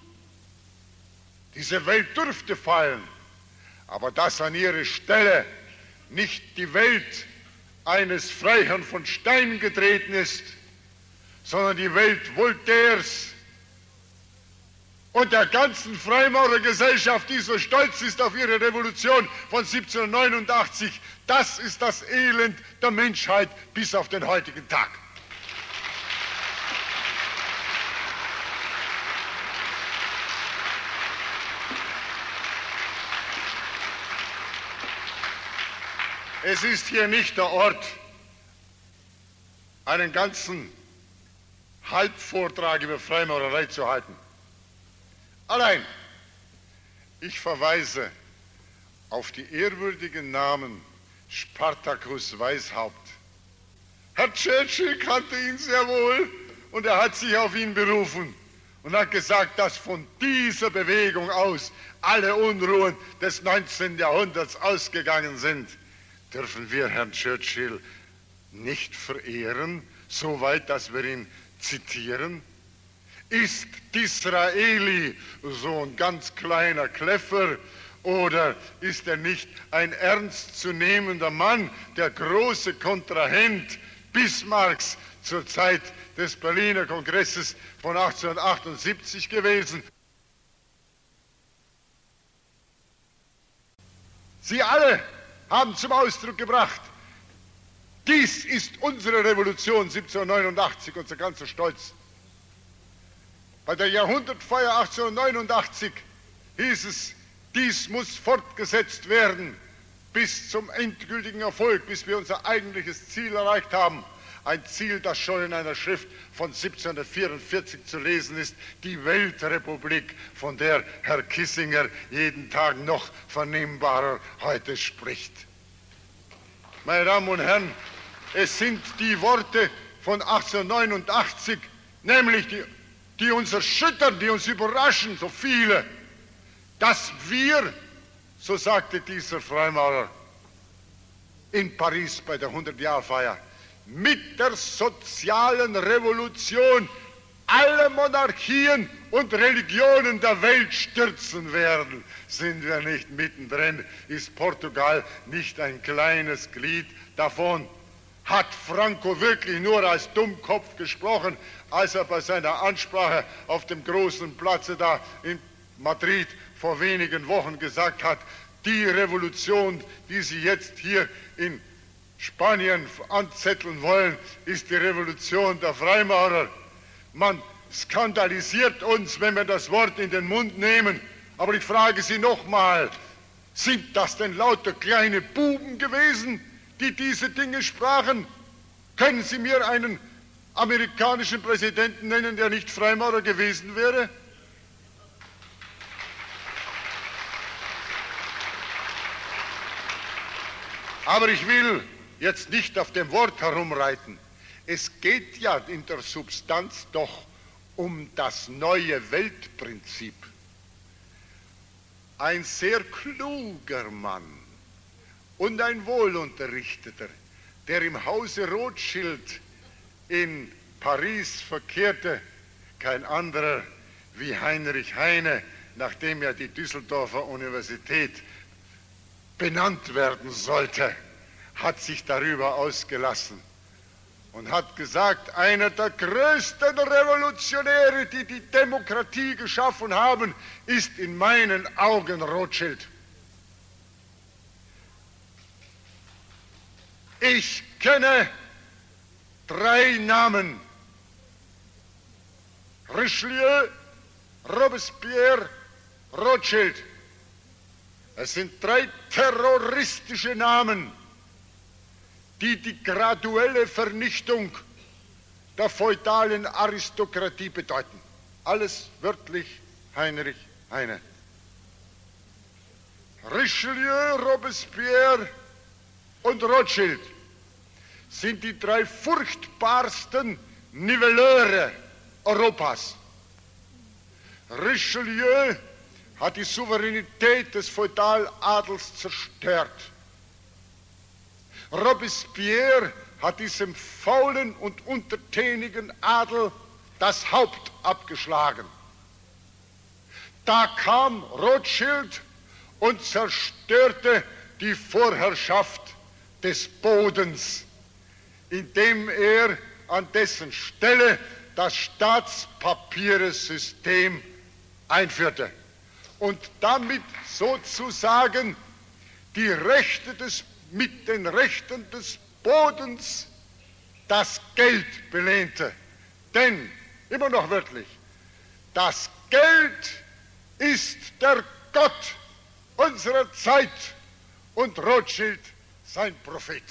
A: diese Welt dürfte fallen, aber dass an ihre Stelle nicht die Welt eines Freiherrn von Stein getreten ist, sondern die Welt Voltaires und der ganzen Freimaurergesellschaft, die so stolz ist auf ihre Revolution von 1789, das ist das Elend der Menschheit bis auf den heutigen Tag. Es ist hier nicht der Ort, einen ganzen Halbvortrag über Freimaurerei zu halten. Allein, ich verweise auf die ehrwürdigen Namen Spartacus Weishaupt. Herr Churchill kannte ihn sehr wohl und er hat sich auf ihn berufen und hat gesagt, dass von dieser Bewegung aus alle Unruhen des 19. Jahrhunderts ausgegangen sind. Dürfen wir Herrn Churchill nicht verehren, soweit, dass wir ihn zitieren? Ist Disraeli so ein ganz kleiner Kläffer oder ist er nicht ein ernstzunehmender Mann, der große Kontrahent Bismarcks zur Zeit des Berliner Kongresses von 1878 gewesen? Sie alle haben zum Ausdruck gebracht, dies ist unsere Revolution 1789, unser ganzer Stolz. Bei der Jahrhundertfeier 1889 hieß es, dies muss fortgesetzt werden bis zum endgültigen Erfolg, bis wir unser eigentliches Ziel erreicht haben. Ein Ziel, das schon in einer Schrift von 1744 zu lesen ist, die Weltrepublik, von der Herr Kissinger jeden Tag noch vernehmbarer heute spricht. Meine Damen und Herren, es sind die Worte von 1889, nämlich die uns erschüttern, die uns überraschen, so viele, dass wir, so sagte dieser Freimaurer in Paris bei der 100-Jahr-Feier, mit der sozialen Revolution alle Monarchien und Religionen der Welt stürzen werden. Sind wir nicht mittendrin? Ist Portugal nicht ein kleines Glied davon? Hat Franco wirklich nur als Dummkopf gesprochen, als er bei seiner Ansprache auf dem großen Platze da in Madrid vor wenigen Wochen gesagt hat, die Revolution, die Sie jetzt hier in Spanien anzetteln wollen, ist die Revolution der Freimaurer. Man skandalisiert uns, wenn wir das Wort in den Mund nehmen, Aber ich frage Sie nochmal, sind das denn lauter kleine Buben gewesen, die diese Dinge sprachen? Können Sie mir einen amerikanischen Präsidenten nennen, der nicht Freimaurer gewesen wäre? Aber ich will jetzt nicht auf dem Wort herumreiten. Es geht ja in der Substanz doch um das neue Weltprinzip. Ein sehr kluger Mann und ein Wohlunterrichteter, der im Hause Rothschild in Paris verkehrte, kein anderer wie Heinrich Heine, nachdem ja die Düsseldorfer Universität benannt werden sollte, hat sich darüber ausgelassen und hat gesagt, einer der größten Revolutionäre, die die Demokratie geschaffen haben, ist in meinen Augen Rothschild. Ich kenne 3 Namen: Richelieu, Robespierre, Rothschild. Es sind 3 terroristische Namen, die die graduelle Vernichtung der feudalen Aristokratie bedeuten. Alles wörtlich Heinrich Heine. Richelieu, Robespierre und Rothschild sind die 3 furchtbarsten Nivelleure Europas. Richelieu hat die Souveränität des Feudaladels zerstört. Robespierre hat diesem faulen und untertänigen Adel das Haupt abgeschlagen. Da kam Rothschild und zerstörte die Vorherrschaft des Bodens, indem er an dessen Stelle das Staatspapieresystem einführte und damit sozusagen die Rechte mit den Rechten des Bodens das Geld belehnte. Denn, immer noch wörtlich, das Geld ist der Gott unserer Zeit und Rothschild sein Prophet.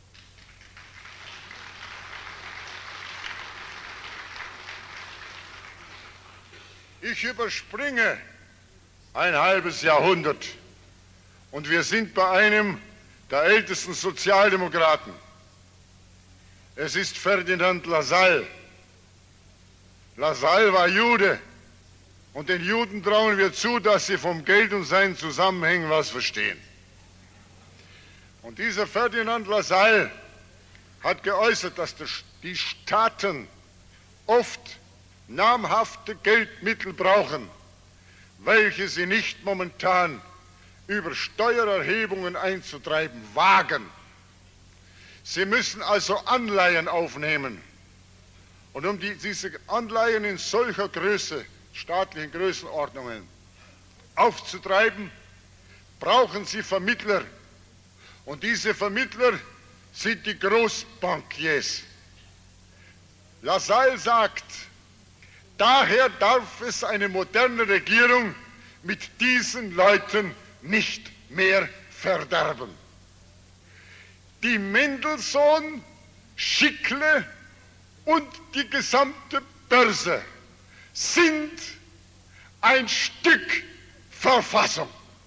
A: Ich überspringe ein halbes Jahrhundert und wir sind bei einem der ältesten Sozialdemokraten. Es ist Ferdinand Lassalle. Lassalle war Jude und den Juden trauen wir zu, dass sie vom Geld und seinen Zusammenhängen was verstehen. Und dieser Ferdinand Lassalle hat geäußert, dass die Staaten oft namhafte Geldmittel brauchen, welche sie nicht momentan über Steuererhebungen einzutreiben wagen. Sie müssen also Anleihen aufnehmen. Und um diese Anleihen in solcher Größe, staatlichen Größenordnungen, aufzutreiben, brauchen sie Vermittler. Und diese Vermittler sind die Großbankiers. Lassalle sagt, daher darf es eine moderne Regierung mit diesen Leuten nicht mehr verderben. Die Mendelssohn, Schickle und die gesamte Börse sind ein Stück Verfassung.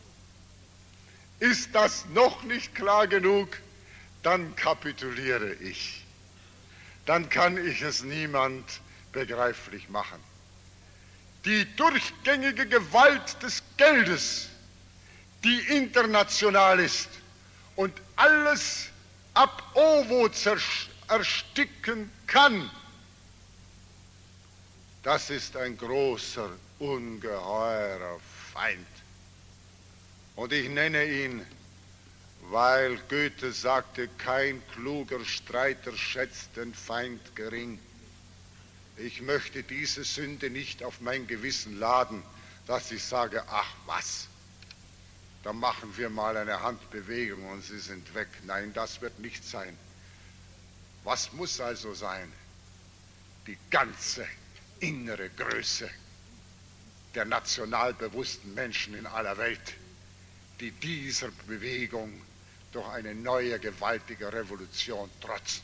A: Ist das noch nicht klar genug, dann kapituliere ich. Dann kann ich es niemand begreiflich machen. Die durchgängige Gewalt des Geldes, die international ist und alles ab ovo ersticken kann, das ist ein großer, ungeheurer Feind. Und ich nenne ihn, weil Goethe sagte, kein kluger Streiter schätzt den Feind gering. Ich möchte diese Sünde nicht auf mein Gewissen laden, dass ich sage, ach was, da machen wir mal eine Handbewegung und sie sind weg. Nein, das wird nicht sein. Was muss also sein? Die ganze innere Größe der nationalbewussten Menschen in aller Welt, die dieser Bewegung durch eine neue, gewaltige Revolution trotzen.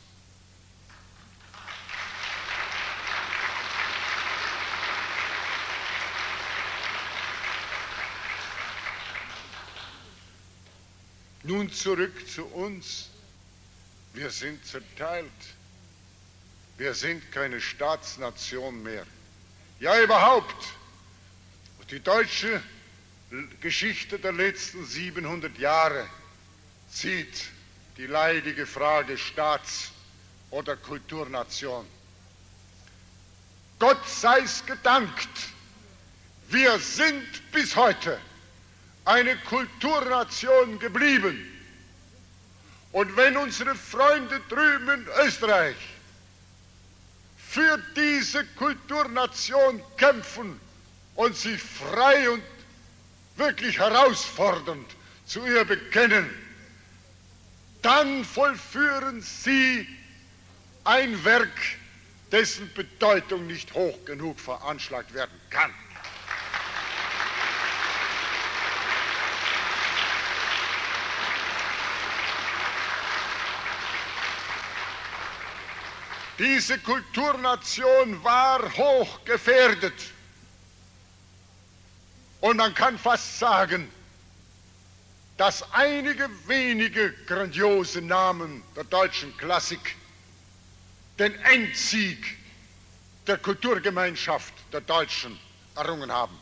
A: Nun zurück zu uns. Wir sind zerteilt. Wir sind keine Staatsnation mehr. Ja, überhaupt. Die deutsche Geschichte der letzten 700 Jahre zieht die leidige Frage Staats- oder Kulturnation. Gott sei's gedankt, wir sind bis heute eine Kulturnation geblieben. Und wenn unsere Freunde drüben in Österreich für diese Kulturnation kämpfen und sich frei und wirklich herausfordernd zu ihr bekennen, dann vollführen sie ein Werk, dessen Bedeutung nicht hoch genug veranschlagt werden kann. Diese Kulturnation war hoch gefährdet. Und man kann fast sagen, dass einige wenige grandiose Namen der deutschen Klassik den Endsieg der Kulturgemeinschaft der Deutschen errungen haben.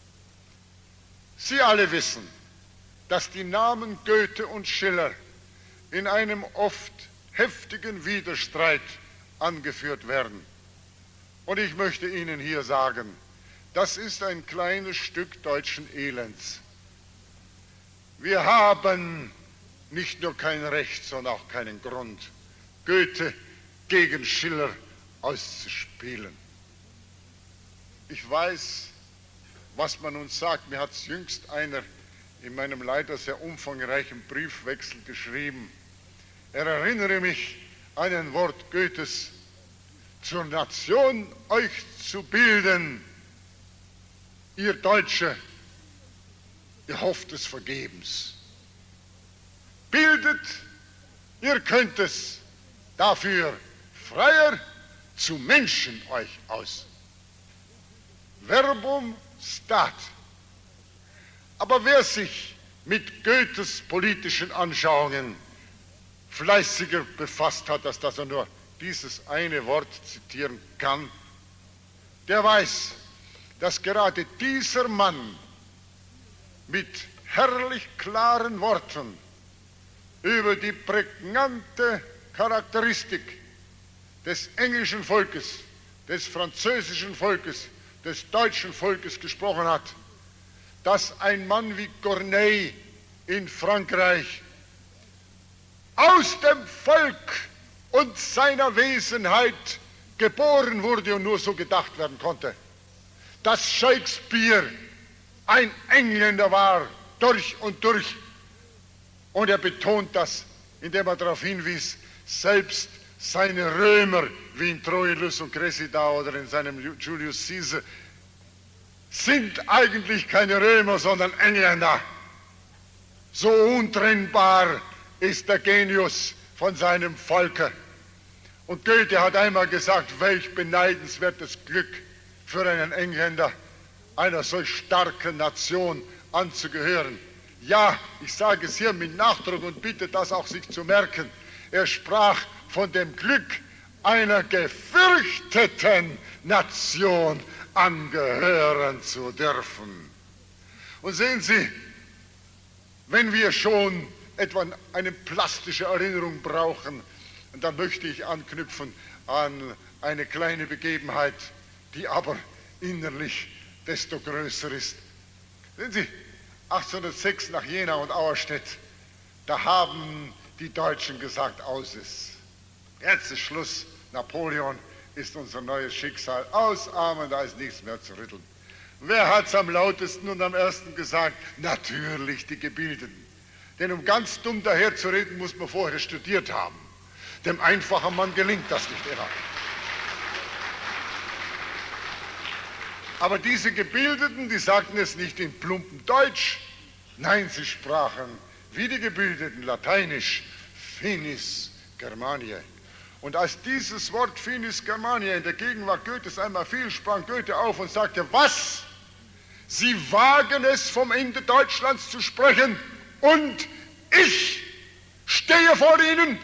A: Sie alle wissen, dass die Namen Goethe und Schiller in einem oft heftigen Widerstreit angeführt werden. Und ich möchte Ihnen hier sagen, das ist ein kleines Stück deutschen Elends. Wir haben nicht nur kein Recht, sondern auch keinen Grund, Goethe gegen Schiller auszuspielen. Ich weiß, was man uns sagt. Mir hat es jüngst einer in meinem leider sehr umfangreichen Briefwechsel geschrieben. Er erinnere mich an ein Wort Goethes: zur Nation euch zu bilden, ihr Deutsche, ihr hofft es vergebens. Bildet, ihr könnt es, dafür freier zu Menschen euch aus. Verbum stat. Aber wer sich mit Goethes politischen Anschauungen fleißiger befasst hat, als dass er nur dieses eine Wort zitieren kann, der weiß, dass gerade dieser Mann mit herrlich klaren Worten über die prägnante Charakteristik des englischen Volkes, des französischen Volkes, des deutschen Volkes gesprochen hat, dass ein Mann wie Corneille in Frankreich aus dem Volk und seiner Wesenheit geboren wurde und nur so gedacht werden konnte, dass Shakespeare ein Engländer war, durch und durch. Und er betont das, indem er darauf hinwies, selbst seine Römer, wie in Troilus und Cressida oder in seinem Julius Caesar, sind eigentlich keine Römer, sondern Engländer. So untrennbar ist der Genius von seinem Volke. Und Goethe hat einmal gesagt, welch beneidenswertes Glück für einen Engländer, einer solch starken Nation anzugehören. Ja, ich sage es hier mit Nachdruck und bitte das auch sich zu merken. Er sprach von dem Glück einer gefürchteten Nation angehören zu dürfen. Und sehen Sie, wenn wir schon etwa eine plastische Erinnerung brauchen, dann möchte ich anknüpfen an eine kleine Begebenheit, die aber innerlich desto größer ist. Sehen Sie, 1806 nach Jena und Auerstedt, da haben die Deutschen gesagt, aus ist. Jetzt ist Schluss, Napoleon ist unser neues Schicksal. Ausarmen, da ist nichts mehr zu rütteln. Wer hat es am lautesten und am ersten gesagt? Natürlich die Gebildeten. Denn um ganz dumm daherzureden, muss man vorher studiert haben. Dem einfachen Mann gelingt das nicht immer. Aber diese Gebildeten, die sagten es nicht in plumpen Deutsch, nein, sie sprachen wie die Gebildeten Lateinisch, Finis Germaniae. Und als dieses Wort Finis Germaniae in der Gegenwart Goethes einmal fiel, sprang Goethe auf und sagte, was? Sie wagen es, vom Ende Deutschlands zu sprechen, und ich stehe vor Ihnen,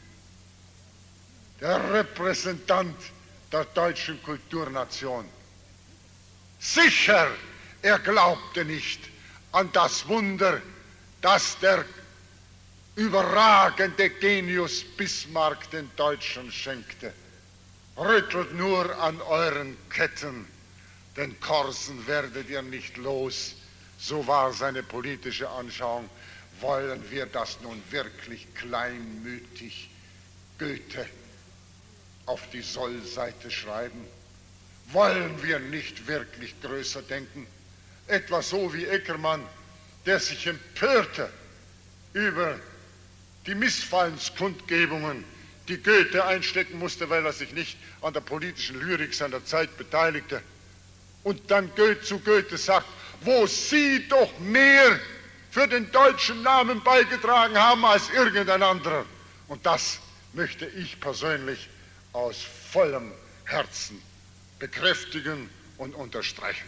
A: der Repräsentant der deutschen Kulturnation. Sicher, er glaubte nicht an das Wunder, das der überragende Genius Bismarck den Deutschen schenkte. Rüttelt nur an euren Ketten, den Korsen werdet ihr nicht los. So war seine politische Anschauung. Wollen wir das nun wirklich kleinmütig Goethe auf die Sollseite schreiben? Wollen wir nicht wirklich größer denken? Etwa so wie Eckermann, der sich empörte über die Missfallenskundgebungen, die Goethe einstecken musste, weil er sich nicht an der politischen Lyrik seiner Zeit beteiligte. Und dann zu Goethe sagt, wo Sie doch mehr für den deutschen Namen beigetragen haben als irgendein anderer. Und das möchte ich persönlich aus vollem Herzen bekräftigen und unterstreichen.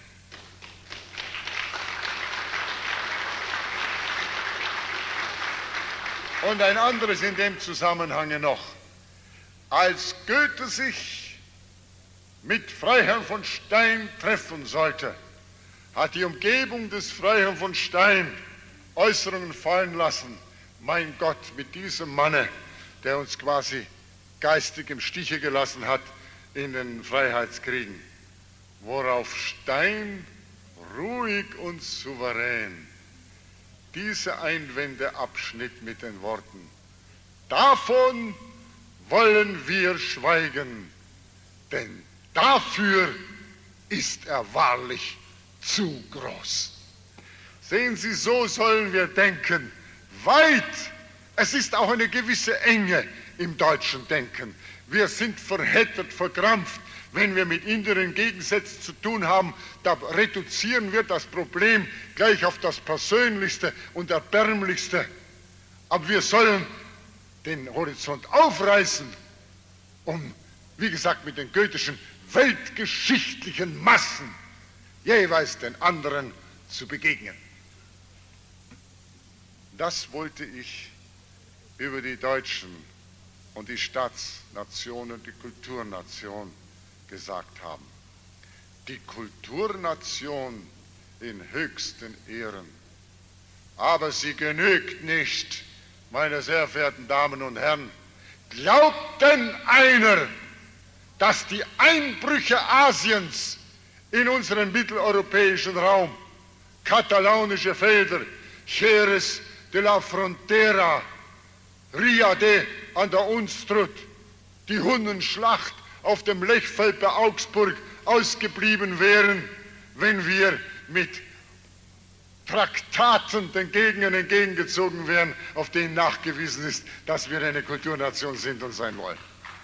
A: Und ein anderes in dem Zusammenhang noch. Als Goethe sich mit Freiherrn von Stein treffen sollte, hat die Umgebung des Freiherrn von Stein Äußerungen fallen lassen. Mein Gott, mit diesem Manne, der uns quasi geistig im Stiche gelassen hat in den Freiheitskriegen. Worauf Stein ruhig und souverän diese Einwände abschnitt mit den Worten: Davon wollen wir schweigen, denn dafür ist er wahrlich zu groß. Sehen Sie, so sollen wir denken. Weit. Es ist auch eine gewisse Enge im deutschen Denken. Wir sind verheddert, verkrampft. Wenn wir mit inneren Gegensätzen zu tun haben, da reduzieren wir das Problem gleich auf das Persönlichste und Erbärmlichste. Aber wir sollen den Horizont aufreißen, um, wie gesagt, mit den goethischen weltgeschichtlichen Massen jeweils den anderen zu begegnen. Das wollte ich über die Deutschen und die Staatsnation und die Kulturnation gesagt haben. Die Kulturnation in höchsten Ehren. Aber sie genügt nicht, meine sehr verehrten Damen und Herren. Glaubt denn einer, dass die Einbrüche Asiens in unseren mitteleuropäischen Raum, katalaunische Felder, Xeres de la Frontera, Riade an der Unstrut, die Hunnenschlacht auf dem Lechfeld bei Augsburg ausgeblieben wären, wenn wir mit Traktaten den Gegnern entgegengezogen wären, auf denen nachgewiesen ist, dass wir eine Kulturnation sind und sein wollen.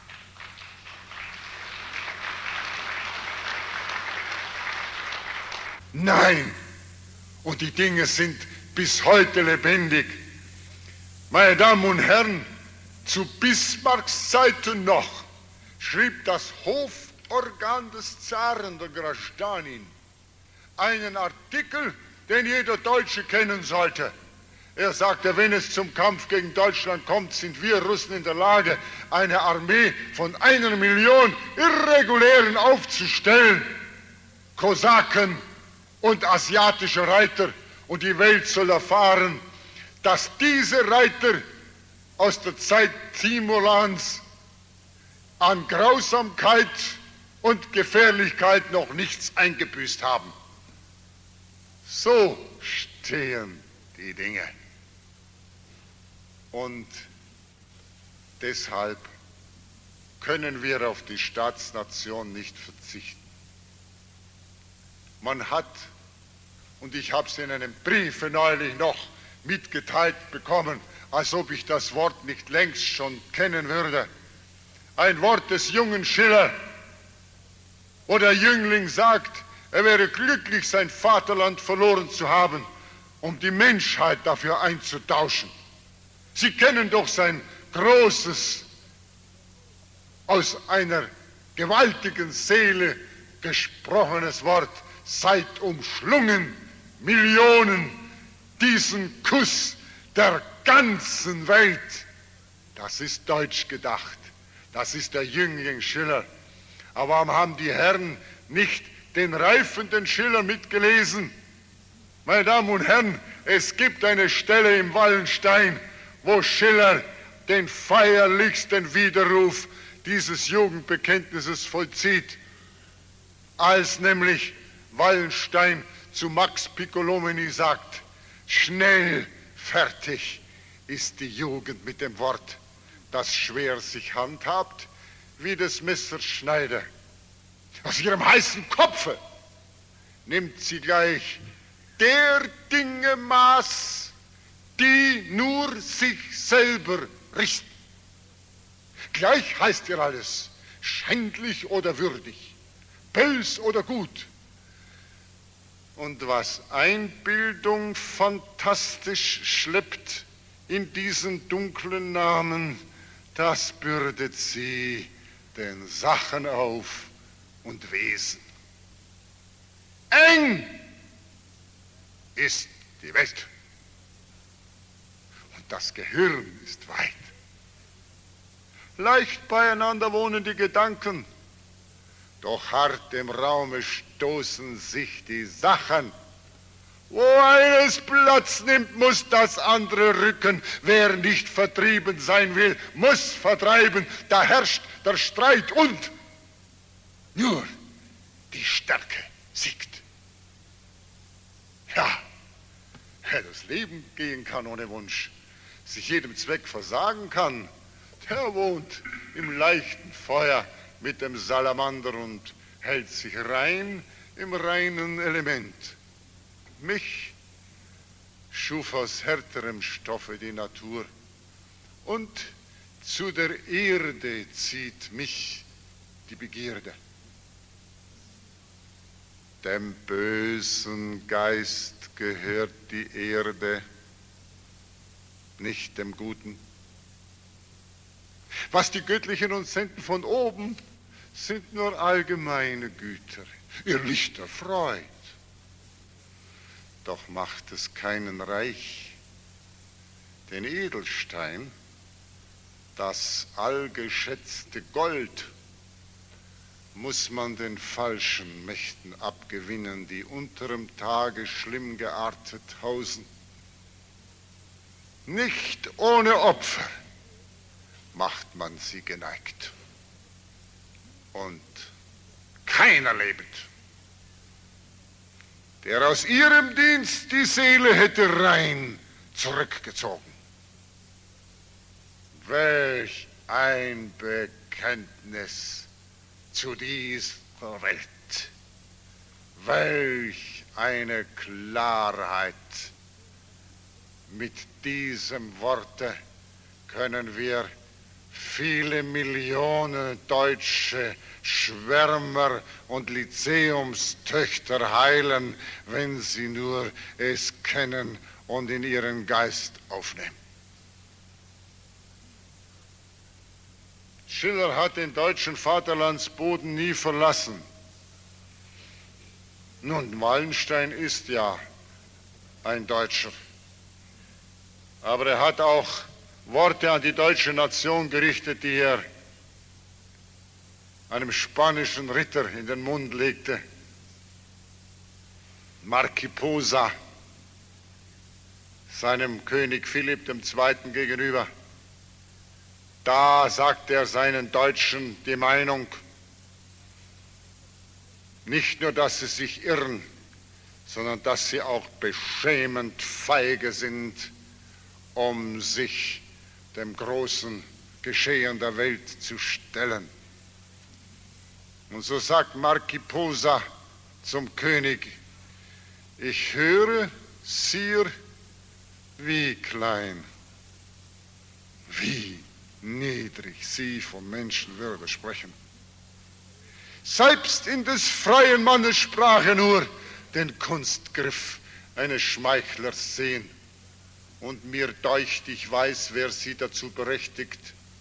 A: Nein, und die Dinge sind bis heute lebendig. Meine Damen und Herren, zu Bismarcks Zeiten noch schrieb das Hoforgan des Zaren, der Grajdanin, einen Artikel, den jeder Deutsche kennen sollte. Er sagte, wenn es zum Kampf gegen Deutschland kommt, sind wir Russen in der Lage, eine Armee von 1 Million Irregulären aufzustellen, Kosaken und asiatische Reiter, und die Welt soll erfahren, dass diese Reiter aus der Zeit Timurans an Grausamkeit und Gefährlichkeit noch nichts eingebüßt haben. So stehen die Dinge. Und deshalb können wir auf die Staatsnation nicht verzichten. Man hat, und ich habe es in einem Briefe neulich noch mitgeteilt bekommen, als ob ich das Wort nicht längst schon kennen würde, ein Wort des jungen Schiller, wo der Jüngling sagt, Er wäre glücklich, sein Vaterland verloren zu haben, um die Menschheit dafür einzutauschen. Sie kennen doch sein großes, aus einer gewaltigen Seele gesprochenes Wort: seid umschlungen, Millionen, diesen Kuss der ganzen Welt. Das ist deutsch gedacht, das ist der Jüngling Schiller. Aber warum haben die Herren nicht den reifenden Schiller mitgelesen? Meine Damen und Herren, es gibt eine Stelle im Wallenstein, wo Schiller den feierlichsten Widerruf dieses Jugendbekenntnisses vollzieht, als nämlich Wallenstein zu Max Piccolomini sagt: schnell fertig ist die Jugend mit dem Wort, das schwer sich handhabt wie des Messers Schneider. Aus ihrem heißen Kopfe nimmt sie gleich der Dinge Maß, die nur sich selber richten. Gleich heißt ihr alles, schändlich oder würdig, bös oder gut. Und was Einbildung fantastisch schleppt in diesen dunklen Namen, das bürdet sie den Sachen auf und Wesen. Eng ist die Welt und das Gehirn ist weit. Leicht beieinander wohnen die Gedanken, doch hart im Raume stoßen sich die Sachen. Wo eines Platz nimmt, muss das andere rücken. Wer nicht vertrieben sein will, muss vertreiben. Da herrscht der Streit und nur die Stärke siegt. Ja, wer das Leben gehen kann ohne Wunsch, sich jedem Zweck versagen kann, der wohnt im leichten Feuer mit dem Salamander und hält sich rein im reinen Element. Mich schuf aus härterem Stoffe die Natur, und zu der Erde zieht mich die Begierde. Dem bösen Geist gehört die Erde, nicht dem Guten. Was die Göttlichen uns senden von oben, sind nur allgemeine Güter, ihr Licht erfreut. Doch macht es keinen reich. Den Edelstein, das allgeschätzte Gold, muss man den falschen Mächten abgewinnen, die unterem Tage schlimm geartet hausen. Nicht ohne Opfer macht man sie geneigt. Und keiner lebt, der aus ihrem Dienst die Seele hätte rein zurückgezogen. Welch ein Bekenntnis zu dieser Welt, welch eine Klarheit. Mit diesem Worte können wir viele Millionen deutsche Schwärmer und Lyzeumstöchter heilen, wenn sie nur es kennen und in ihren Geist aufnehmen. Schiller hat den deutschen Vaterlandsboden nie verlassen. Nun, Wallenstein ist ja ein Deutscher, aber er hat auch Worte an die deutsche Nation gerichtet, die er einem spanischen Ritter in den Mund legte. Marquis Posa, seinem König Philipp II. Gegenüber. Da sagte er seinen Deutschen die Meinung, nicht nur, dass sie sich irren, sondern dass sie auch beschämend feige sind, um sich dem großen Geschehen der Welt zu stellen. Und so sagt Marquis Posa zum König: Ich höre, Sire, wie klein, wie niedrig Sie von Menschenwürde sprechen. selbst in des freien Mannes Sprache nur den Kunstgriff eines Schmeichlers sehen. Und mir deucht, ich weiß, wer sie dazu berechtigt.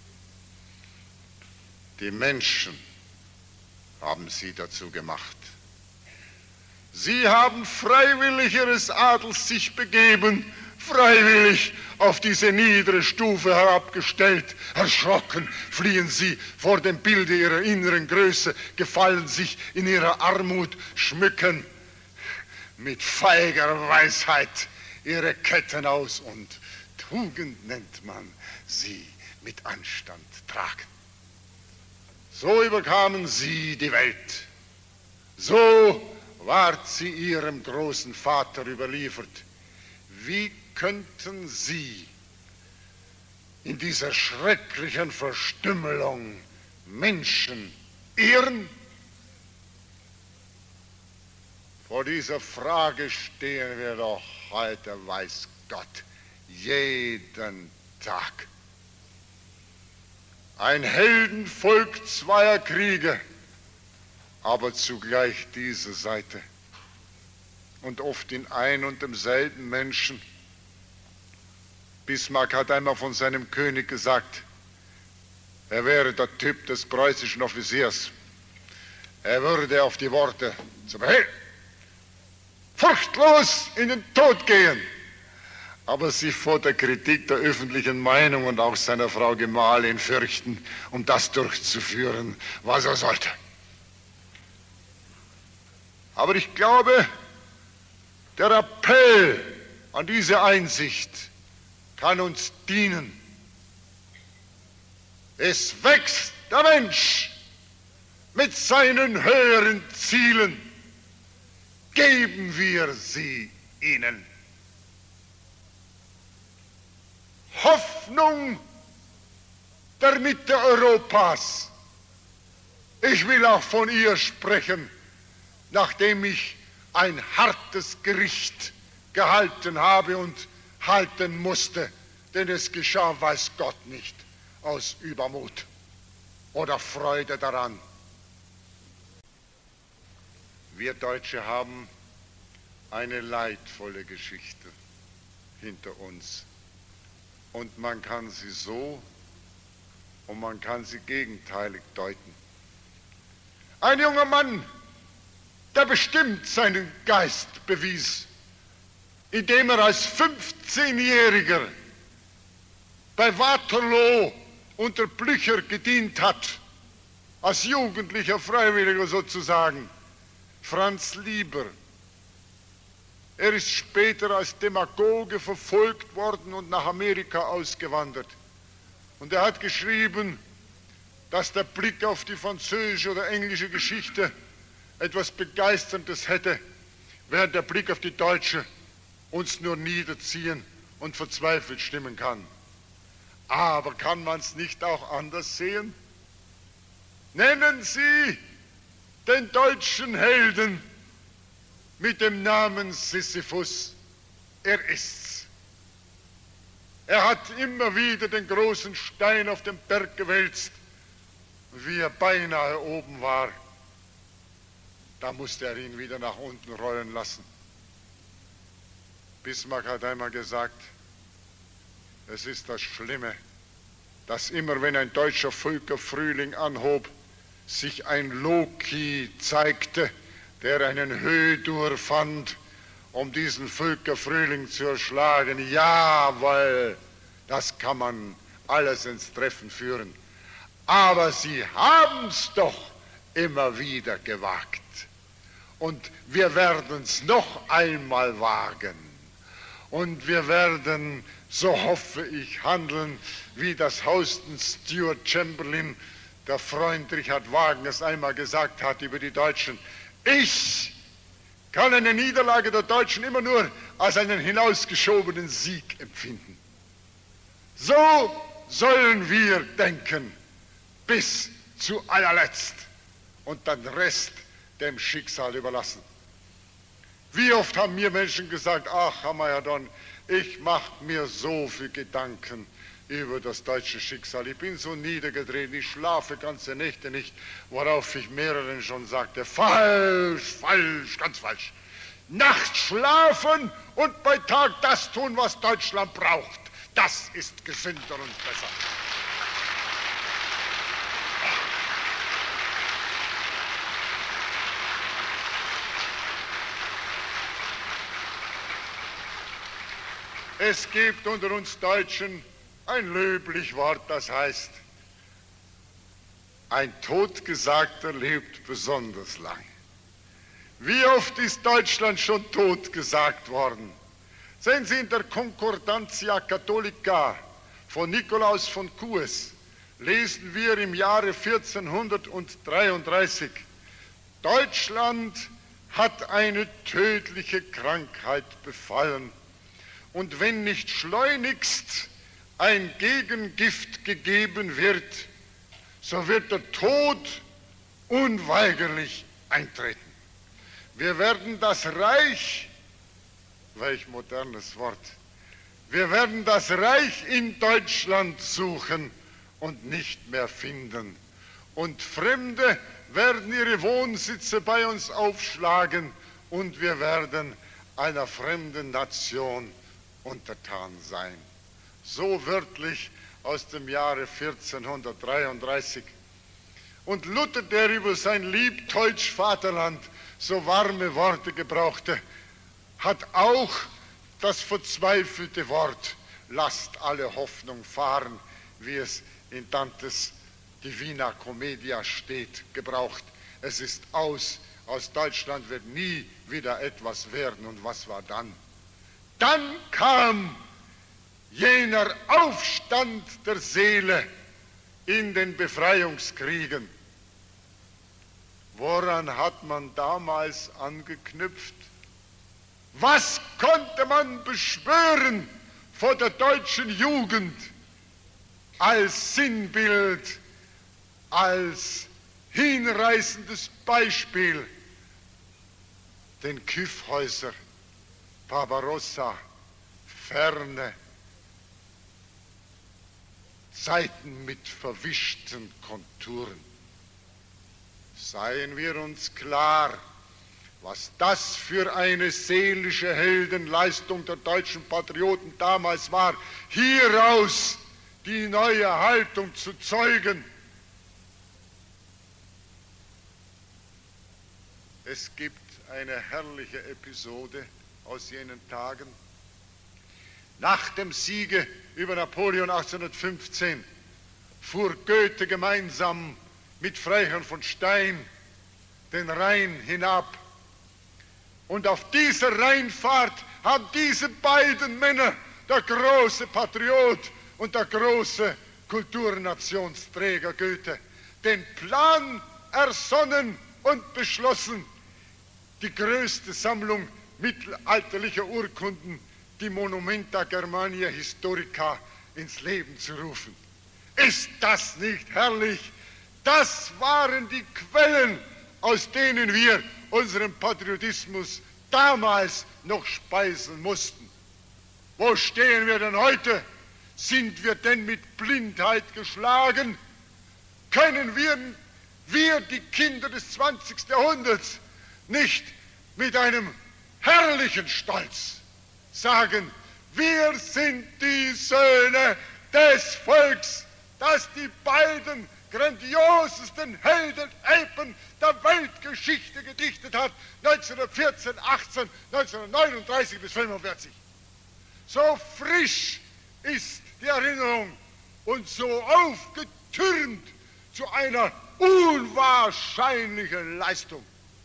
A: Die Menschen haben sie dazu gemacht. Sie haben freiwillig ihres Adels sich begeben, freiwillig auf diese niedere Stufe herabgestellt. Erschrocken fliehen sie vor dem Bilde ihrer inneren Größe, gefallen sich in ihrer Armut, schmücken mit feiger Weisheit ihre Ketten aus und Tugend nennt man sie, mit Anstand tragen. So überkamen sie die Welt. So ward sie ihrem großen Vater überliefert. Wie könnten sie in dieser schrecklichen Verstümmelung Menschen irren? Vor dieser Frage stehen wir doch heute, weiß Gott, jeden Tag. Ein Heldenvolk zweier Kriege, aber zugleich diese Seite. Und oft in ein und demselben Menschen. Bismarck hat einmal von seinem König gesagt, er wäre der Typ des preußischen Offiziers. Er würde auf die Worte zum Befehl furchtlos in den Tod gehen, aber sich vor der Kritik der öffentlichen Meinung und auch seiner Frau Gemahlin fürchten, um das durchzuführen, was er sollte. Aber ich glaube, der Appell an diese Einsicht kann uns dienen. Es wächst der Mensch mit seinen höheren Zielen. Geben wir sie ihnen. Hoffnung der Mitte Europas. Ich will auch von ihr sprechen, nachdem ich ein hartes Gericht gehalten habe und halten musste, denn es geschah, weiß Gott nicht, aus Übermut oder Freude daran. Wir Deutsche haben eine leidvolle Geschichte hinter uns. Und man kann sie so und man kann sie gegenteilig deuten. Ein junger Mann, der bestimmt seinen Geist bewies, indem er als 15-Jähriger bei Waterloo unter Blücher gedient hat, als jugendlicher Freiwilliger sozusagen, Franz Lieber. Er ist später als Demagoge verfolgt worden und nach Amerika ausgewandert. Und er hat geschrieben, dass der Blick auf die französische oder englische Geschichte etwas Begeisterndes hätte, während der Blick auf die deutsche uns nur niederziehen und verzweifelt stimmen kann. Aber kann man es nicht auch anders sehen? Nennen Sie den deutschen Helden mit dem Namen Sisyphus. Er ist's. Er hat immer wieder den großen Stein auf den Berg gewälzt. Wie er beinahe oben war, da musste er ihn wieder nach unten rollen lassen. Bismarck hat einmal gesagt, es ist das Schlimme, dass immer wenn ein deutscher Völkerfrühling anhob, sich ein Loki zeigte, der einen Hödur fand, um diesen Völkerfrühling zu erschlagen. Jawohl, das kann man alles ins Treffen führen. Aber sie haben's doch immer wieder gewagt. Und wir werden's noch einmal wagen. Und wir werden, so hoffe ich, handeln, wie das Houston Stuart Chamberlain, der Freund Richard Wagners, einmal gesagt hat über die Deutschen. Ich kann eine Niederlage der Deutschen immer nur als einen hinausgeschobenen Sieg empfinden. So sollen wir denken, bis zu allerletzt und den Rest dem Schicksal überlassen. Wie oft haben mir Menschen gesagt, ach, Herr Meyerdorn, ich mache mir so viel Gedanken, über das deutsche Schicksal. Ich bin so niedergetreten, ich schlafe ganze Nächte nicht, worauf ich mehreren schon sagte, falsch, falsch, ganz falsch. Nachts schlafen und bei Tag das tun, was Deutschland braucht. Das ist gesünder und besser. Es gibt unter uns Deutschen ein löblich Wort, das heißt, ein Totgesagter lebt besonders lang. Wie oft ist Deutschland schon totgesagt worden? Sehen Sie in der Concordantia Catholica von Nikolaus von Kues, lesen wir im Jahre 1433, Deutschland hat eine tödliche Krankheit befallen. Und wenn nicht schleunigst ein Gegengift gegeben wird, so wird der Tod unweigerlich eintreten. Wir werden das Reich, welch modernes Wort, wir werden das Reich in Deutschland suchen und nicht mehr finden. Und Fremde werden ihre Wohnsitze bei uns aufschlagen und wir werden einer fremden Nation untertan sein. So wörtlich aus dem Jahre 1433. Und Luther, der über sein lieb deutsch Vaterland so warme Worte gebrauchte, hat auch das verzweifelte Wort, lasst alle Hoffnung fahren, wie es in Dantes Divina Commedia steht, gebraucht. Es ist aus Deutschland wird nie wieder etwas werden. Und was war dann? Dann kam jener Aufstand der Seele in den Befreiungskriegen. Woran hat man damals angeknüpft? Was konnte man beschwören vor der deutschen Jugend als Sinnbild, als hinreißendes Beispiel? Den Kyffhäuser, Barbarossa, ferne Zeiten mit verwischten Konturen. Seien wir uns klar, was das für eine seelische Heldenleistung der deutschen Patrioten damals war, hieraus die neue Haltung zu zeugen. Es gibt eine herrliche Episode aus jenen Tagen. Nach dem Siege über Napoleon 1815 fuhr Goethe gemeinsam mit Freiherrn von Stein den Rhein hinab. Und auf dieser Rheinfahrt haben diese beiden Männer, der große Patriot und der große Kulturnationsträger Goethe, den Plan ersonnen und beschlossen, die größte Sammlung mittelalterlicher Urkunden, die Monumenta Germania Historica, ins Leben zu rufen. Ist das nicht herrlich? Das waren die Quellen, aus denen wir unseren Patriotismus damals noch speisen mussten. Wo stehen wir denn heute? Sind wir denn mit Blindheit geschlagen? Können wir die Kinder des 20. Jahrhunderts nicht mit einem herrlichen Stolz sagen, wir sind die Söhne des Volks, das die beiden grandiosesten Heldenepen der Weltgeschichte gedichtet hat, 1914, 18, 1939 bis 1945. So frisch ist die Erinnerung und so aufgetürmt zu einer unwahrscheinlichen Leistung.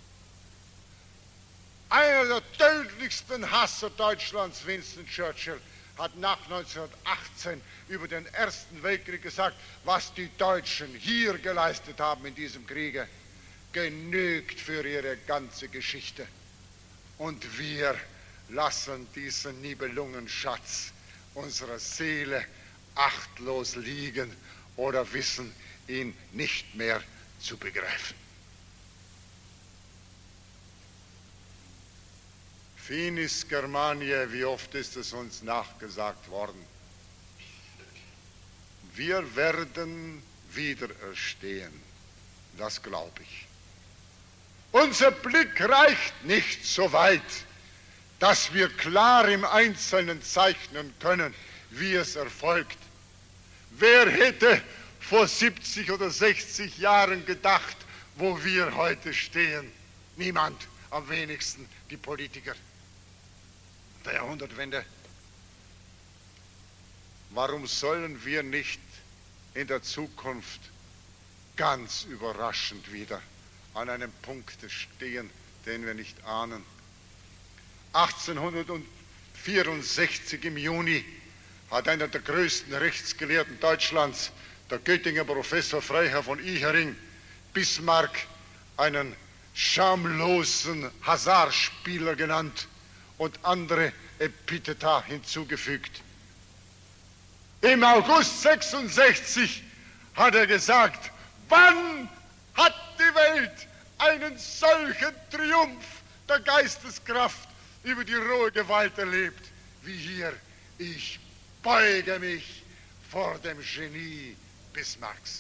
A: Einer der tödlichsten Hasser Deutschlands, Winston Churchill, hat nach 1918 über den Ersten Weltkrieg gesagt, was die Deutschen hier geleistet haben in diesem Kriege, genügt für ihre ganze Geschichte. Und wir lassen diesen Nibelungenschatz unserer Seele achtlos liegen oder wissen ihn nicht mehr zu begreifen. Finis Germaniae, wie oft ist es uns nachgesagt worden. Wir werden wieder erstehen, das glaube ich. Unser Blick reicht nicht so weit, dass wir klar im Einzelnen zeichnen können, wie es erfolgt. Wer hätte vor 70 oder 60 Jahren gedacht, wo wir heute stehen? Niemand, am wenigsten die Politiker. Der Jahrhundertwende. Warum sollen wir nicht in der Zukunft ganz überraschend wieder an einem Punkt stehen, den wir nicht ahnen? 1864 im Juni hat einer der größten Rechtsgelehrten Deutschlands, der Göttinger Professor Freiherr von Ihering, Bismarck einen schamlosen Hasardspieler genannt und andere Epitheta hinzugefügt. Im August 66 hat er gesagt, wann hat die Welt einen solchen Triumph der Geisteskraft über die rohe Gewalt erlebt, wie hier. Ich beuge mich vor dem Genie Bismarcks.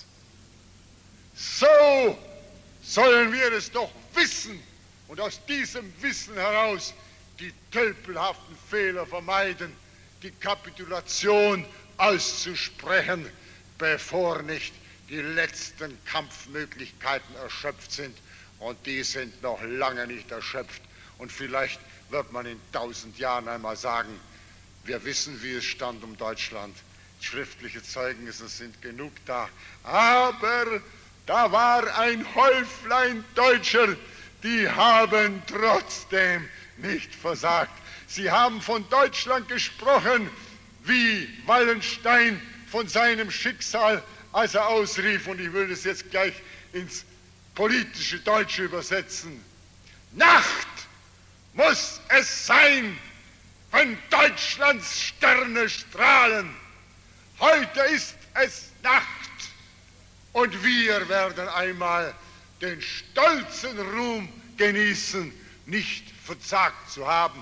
A: So sollen wir es doch wissen und aus diesem Wissen heraus die tölpelhaften Fehler vermeiden, die Kapitulation auszusprechen, bevor nicht die letzten Kampfmöglichkeiten erschöpft sind. Und die sind noch lange nicht erschöpft. Und vielleicht wird man in 1000 Jahren einmal sagen, wir wissen, wie es stand um Deutschland. Schriftliche Zeugnisse sind genug da. Aber da war ein Häuflein Deutscher, die haben trotzdem nicht versagt. Sie haben von Deutschland gesprochen, wie Wallenstein von seinem Schicksal, als er ausrief, und ich will das jetzt gleich ins politische Deutsche übersetzen. Nacht muss es sein, wenn Deutschlands Sterne strahlen. Heute ist es Nacht und wir werden einmal den stolzen Ruhm genießen, nicht verzagt zu haben.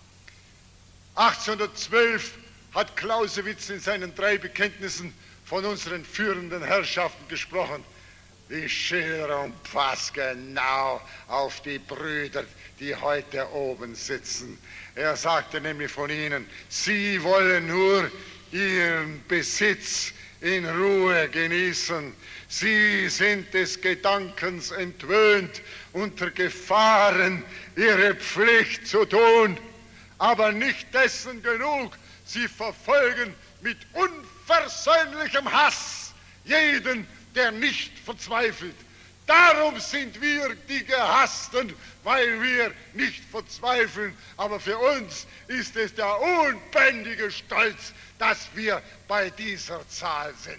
A: 1812 hat Clausewitz in seinen 3 Bekenntnissen von unseren führenden Herrschaften gesprochen. Die Schilderung passt genau auf die Brüder, die heute oben sitzen. Er sagte nämlich von ihnen, sie wollen nur ihren Besitz in Ruhe genießen. Sie sind des Gedankens entwöhnt, unter Gefahren ihre Pflicht zu tun, aber nicht dessen genug. Sie verfolgen mit unversöhnlichem Hass jeden, der nicht verzweifelt. Darum sind wir die Gehassten, weil wir nicht verzweifeln. Aber für uns ist es der unbändige Stolz, dass wir bei dieser Zahl sind.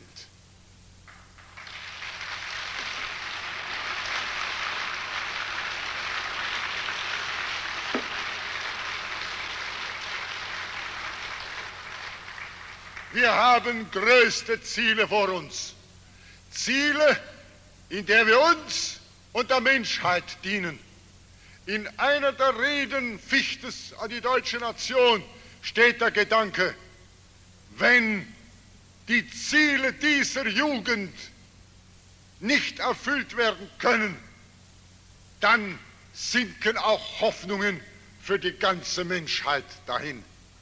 A: Wir haben größte Ziele vor uns. Ziele, in der wir uns und der Menschheit dienen. In einer der Reden Fichtes an die deutsche Nation steht der Gedanke, wenn die Ziele dieser Jugend nicht erfüllt werden können, dann sinken auch Hoffnungen für die ganze Menschheit dahin.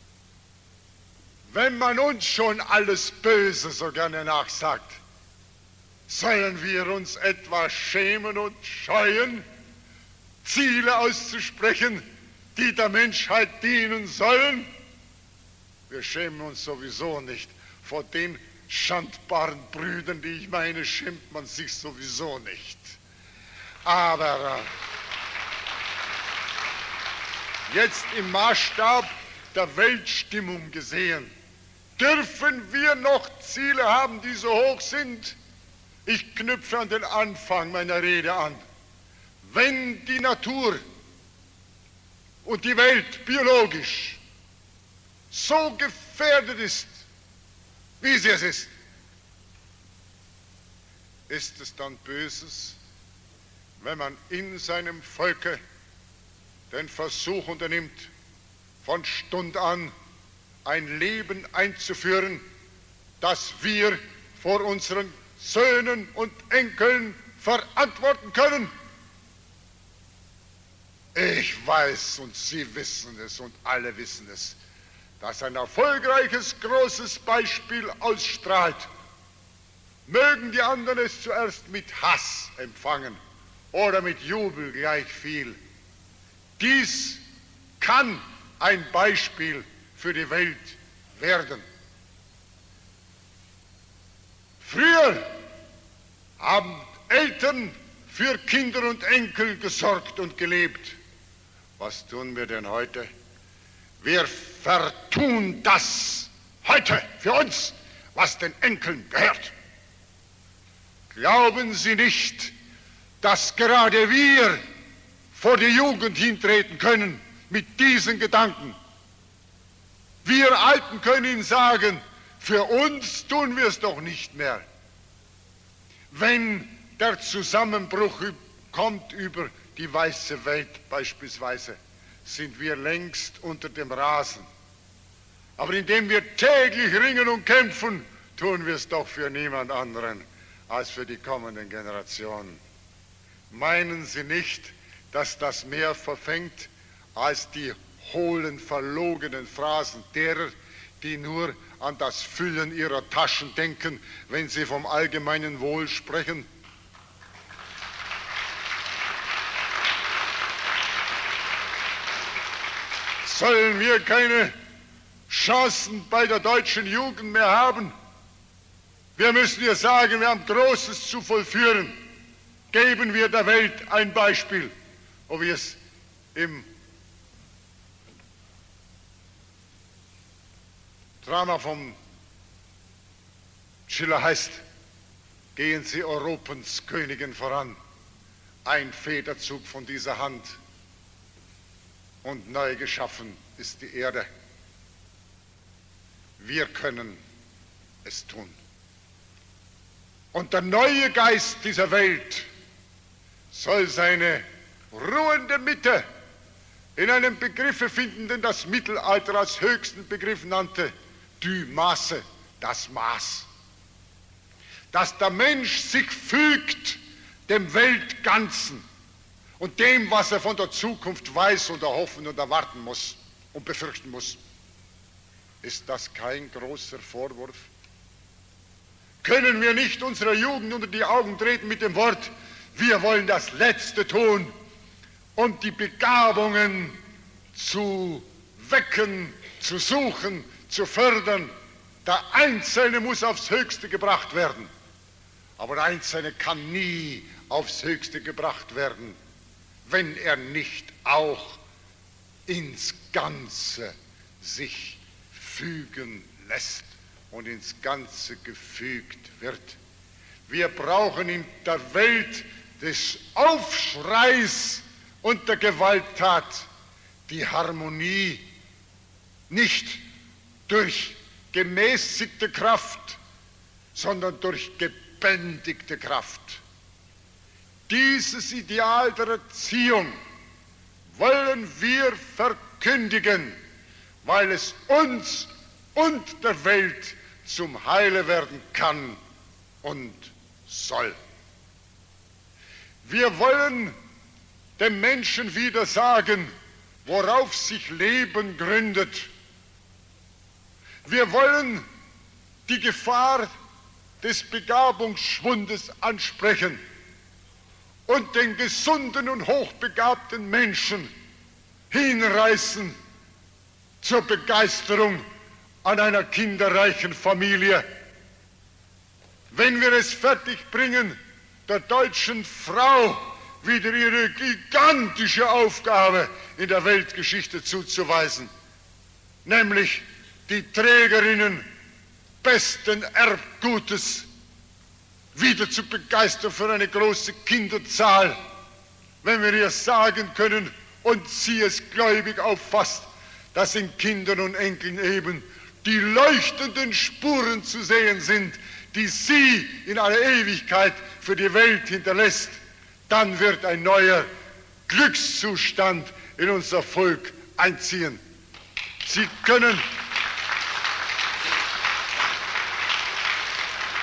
A: Wenn man uns schon alles Böse so gerne nachsagt, sollen wir uns etwa schämen und scheuen, Ziele auszusprechen, die der Menschheit dienen sollen? Wir schämen uns sowieso nicht. Vor den schandbaren Brüdern, die ich meine, schämt man sich sowieso nicht. Aber jetzt im Maßstab der Weltstimmung gesehen, dürfen wir noch Ziele haben, die so hoch sind? Ich knüpfe an den Anfang meiner Rede an. Wenn die Natur und die Welt biologisch so gefährdet ist, wie sie es ist es dann Böses, wenn man in seinem Volke den Versuch unternimmt, von Stund an ein Leben einzuführen, das wir vor unseren Söhnen und Enkeln verantworten können? Ich weiß und Sie wissen es und alle wissen es, dass ein erfolgreiches, großes Beispiel ausstrahlt. Mögen die anderen es zuerst mit Hass empfangen oder mit Jubel gleich viel. Dies kann ein Beispiel für die Welt werden. Früher haben Eltern für Kinder und Enkel gesorgt und gelebt. Was tun wir denn heute? Wir vertun das heute für uns, was den Enkeln gehört. Glauben Sie nicht, dass gerade wir vor die Jugend hintreten können mit diesen Gedanken? Wir Alten können Ihnen sagen, für uns tun wir es doch nicht mehr. Wenn der Zusammenbruch kommt über die weiße Welt beispielsweise, sind wir längst unter dem Rasen. Aber indem wir täglich ringen und kämpfen, tun wir es doch für niemand anderen als für die kommenden Generationen. Meinen Sie nicht, dass das mehr verfängt als die hohlen, verlogenen Phrasen derer, die nur an das Füllen ihrer Taschen denken, wenn sie vom allgemeinen Wohl sprechen? Sollen wir keine Chancen bei der deutschen Jugend mehr haben? Wir müssen ihr sagen, wir haben Großes zu vollführen. Geben wir der Welt ein Beispiel, ob wir es im Drama vom Schiller heißt, gehen Sie Europens Königin voran, ein Federzug von dieser Hand, und neu geschaffen ist die Erde. Wir können es tun. Und der neue Geist dieser Welt soll seine ruhende Mitte in einem Begriffe finden, den das Mittelalter als höchsten Begriff nannte, du Maße, das Maß. Dass der Mensch sich fügt dem Weltganzen und dem, was er von der Zukunft weiß und erhoffen und erwarten muss und befürchten muss. Ist das kein großer Vorwurf? Können wir nicht unserer Jugend unter die Augen treten mit dem Wort, wir wollen das Letzte tun, um die Begabungen zu wecken, zu suchen, zu fördern? Der Einzelne muss aufs Höchste gebracht werden. Aber der Einzelne kann nie aufs Höchste gebracht werden, wenn er nicht auch ins Ganze sich fügen lässt und ins Ganze gefügt wird. Wir brauchen in der Welt des Aufschreis und der Gewalttat die Harmonie, nicht durch gemäßigte Kraft, sondern durch gebändigte Kraft. Dieses Ideal der Erziehung wollen wir verkündigen, weil es uns und der Welt zum Heile werden kann und soll. Wir wollen dem Menschen wieder sagen, worauf sich Leben gründet. Wir wollen die Gefahr des Begabungsschwundes ansprechen und den gesunden und hochbegabten Menschen hinreißen zur Begeisterung an einer kinderreichen Familie. Wenn wir es fertigbringen, der deutschen Frau wieder ihre gigantische Aufgabe in der Weltgeschichte zuzuweisen, nämlich die Trägerinnen besten Erbgutes wieder zu begeistern für eine große Kinderzahl, wenn wir ihr sagen können und sie es gläubig auffasst, dass in Kindern und Enkeln eben die leuchtenden Spuren zu sehen sind, die sie in aller Ewigkeit für die Welt hinterlässt, dann wird ein neuer Glückszustand in unser Volk einziehen. Sie können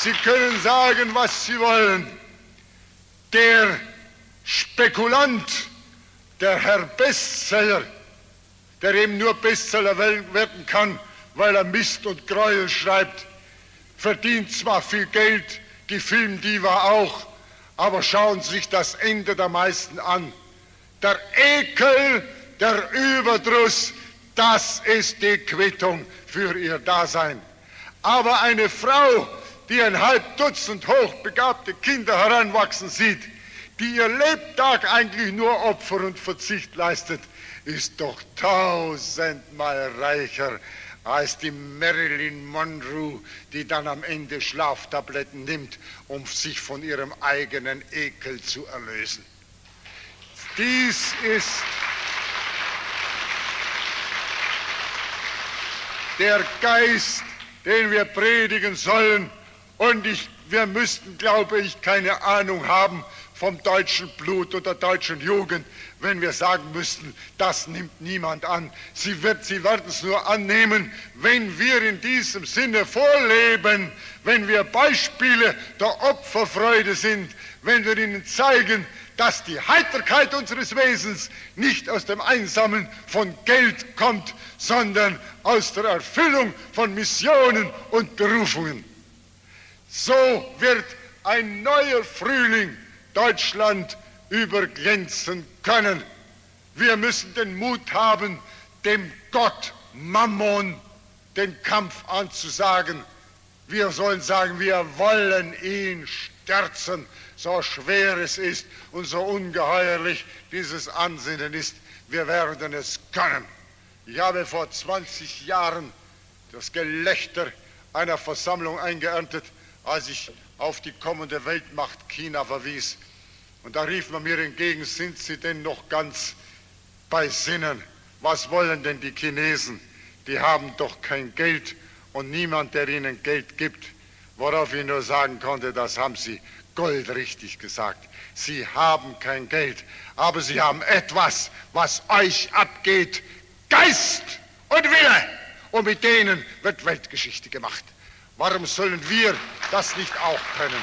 A: Sie können sagen, was Sie wollen. Der Spekulant, der Herr Bestseller, der eben nur Bestseller werden kann, weil er Mist und Gräuel schreibt, verdient zwar viel Geld, die Filmdiva auch, aber schauen Sie sich das Ende der meisten an. Der Ekel, der Überdruss, das ist die Quittung für ihr Dasein. Aber eine Frau, die ein halb Dutzend hochbegabte Kinder heranwachsen sieht, die ihr Lebtag eigentlich nur Opfer und Verzicht leistet, ist doch tausendmal reicher als die Marilyn Monroe, die dann am Ende Schlaftabletten nimmt, um sich von ihrem eigenen Ekel zu erlösen. Dies ist der Geist, den wir predigen sollen, und wir müssten, glaube ich, keine Ahnung haben vom deutschen Blut oder deutschen Jugend, wenn wir sagen müssten, das nimmt niemand an. Sie werden es nur annehmen, wenn wir in diesem Sinne vorleben, wenn wir Beispiele der Opferfreude sind, wenn wir ihnen zeigen, dass die Heiterkeit unseres Wesens nicht aus dem Einsammeln von Geld kommt, sondern aus der Erfüllung von Missionen und Berufungen. So wird ein neuer Frühling Deutschland überglänzen können. Wir müssen den Mut haben, dem Gott Mammon den Kampf anzusagen. Wir sollen sagen, wir wollen ihn stürzen, so schwer es ist und so ungeheuerlich dieses Ansinnen ist. Wir werden es können. Ich habe vor 20 Jahren das Gelächter einer Versammlung eingeerntet, als ich auf die kommende Weltmacht China verwies. Und da rief man mir entgegen, sind Sie denn noch ganz bei Sinnen? Was wollen denn die Chinesen? Die haben doch kein Geld und niemand, der ihnen Geld gibt. Worauf ich nur sagen konnte, das haben Sie goldrichtig gesagt. Sie haben kein Geld, aber Sie haben etwas, was euch abgeht, Geist und Wille. Und mit denen wird Weltgeschichte gemacht. Warum sollen wir das nicht auch können?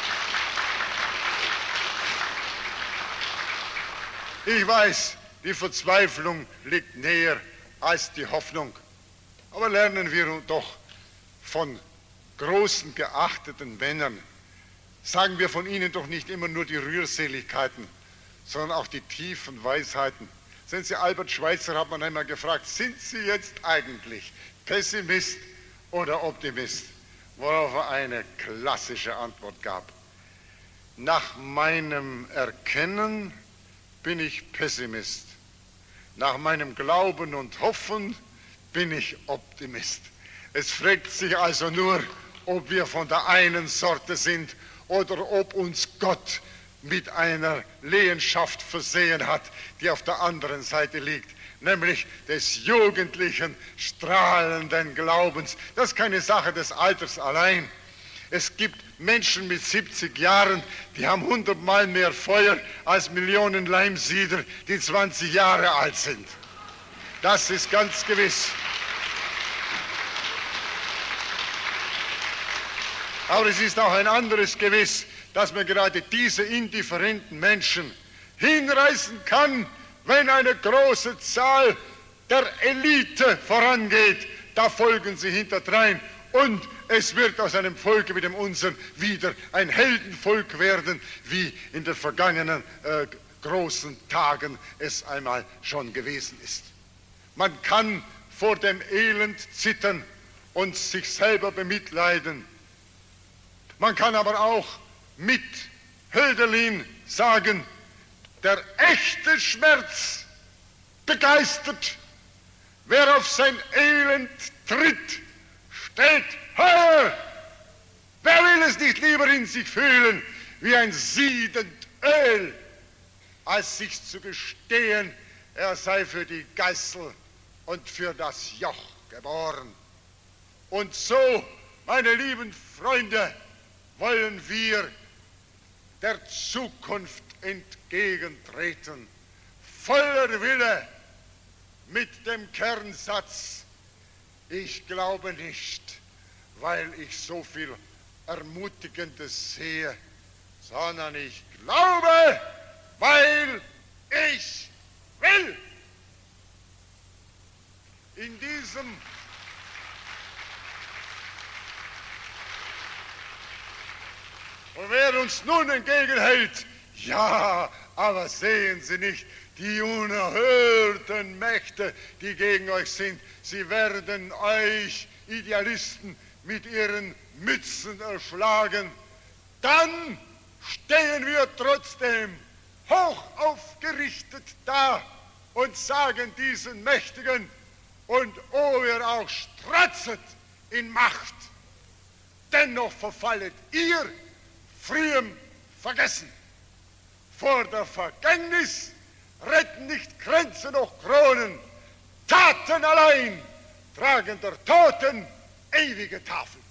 A: Ich weiß, die Verzweiflung liegt näher als die Hoffnung. Aber lernen wir doch von großen, geachteten Männern. Sagen wir von ihnen doch nicht immer nur die Rührseligkeiten, sondern auch die tiefen Weisheiten. Sehen Sie, Albert Schweitzer hat man einmal gefragt, sind Sie jetzt eigentlich Pessimist oder Optimist? Worauf er eine klassische Antwort gab. Nach meinem Erkennen bin ich Pessimist. Nach meinem Glauben und Hoffen bin ich Optimist. Es fragt sich also nur, ob wir von der einen Sorte sind oder ob uns Gott mit einer Lehenschaft versehen hat, die auf der anderen Seite liegt, nämlich des jugendlichen, strahlenden Glaubens. Das ist keine Sache des Alters allein. Es gibt Menschen mit 70 Jahren, die haben 100-mal mehr Feuer als Millionen Leimsieder, die 20 Jahre alt sind. Das ist ganz gewiss. Aber es ist auch ein anderes Gewiss, dass man gerade diese indifferenten Menschen hinreißen kann, wenn eine große Zahl der Elite vorangeht. Da folgen sie hinterdrein und es wird aus einem Volke wie dem unseren wieder ein Heldenvolk werden, wie in den vergangenen großen Tagen es einmal schon gewesen ist. Man kann vor dem Elend zittern und sich selber bemitleiden. Man kann aber auch mit Hölderlin sagen, der echte Schmerz begeistert. Wer auf sein Elend tritt, steht höher. Wer will es nicht lieber in sich fühlen wie ein siedend Öl, als sich zu gestehen, er sei für die Geißel und für das Joch geboren. Und so, meine lieben Freunde, wollen wir der Zukunft entgegentreten, voller Wille, mit dem Kernsatz, ich glaube nicht, weil ich so viel Ermutigendes sehe, sondern ich glaube, weil ich will. In diesem und wer uns nun entgegenhält, ja, aber sehen Sie nicht, die unerhörten Mächte, die gegen euch sind, sie werden euch Idealisten mit ihren Mützen erschlagen. Dann stehen wir trotzdem hoch aufgerichtet da und sagen diesen Mächtigen, und o ihr auch stratzet in Macht, dennoch verfallet ihr frühem Vergessen. Vor der Vergängnis retten nicht Kränze noch Kronen, Taten allein tragen der Toten ewige Tafel.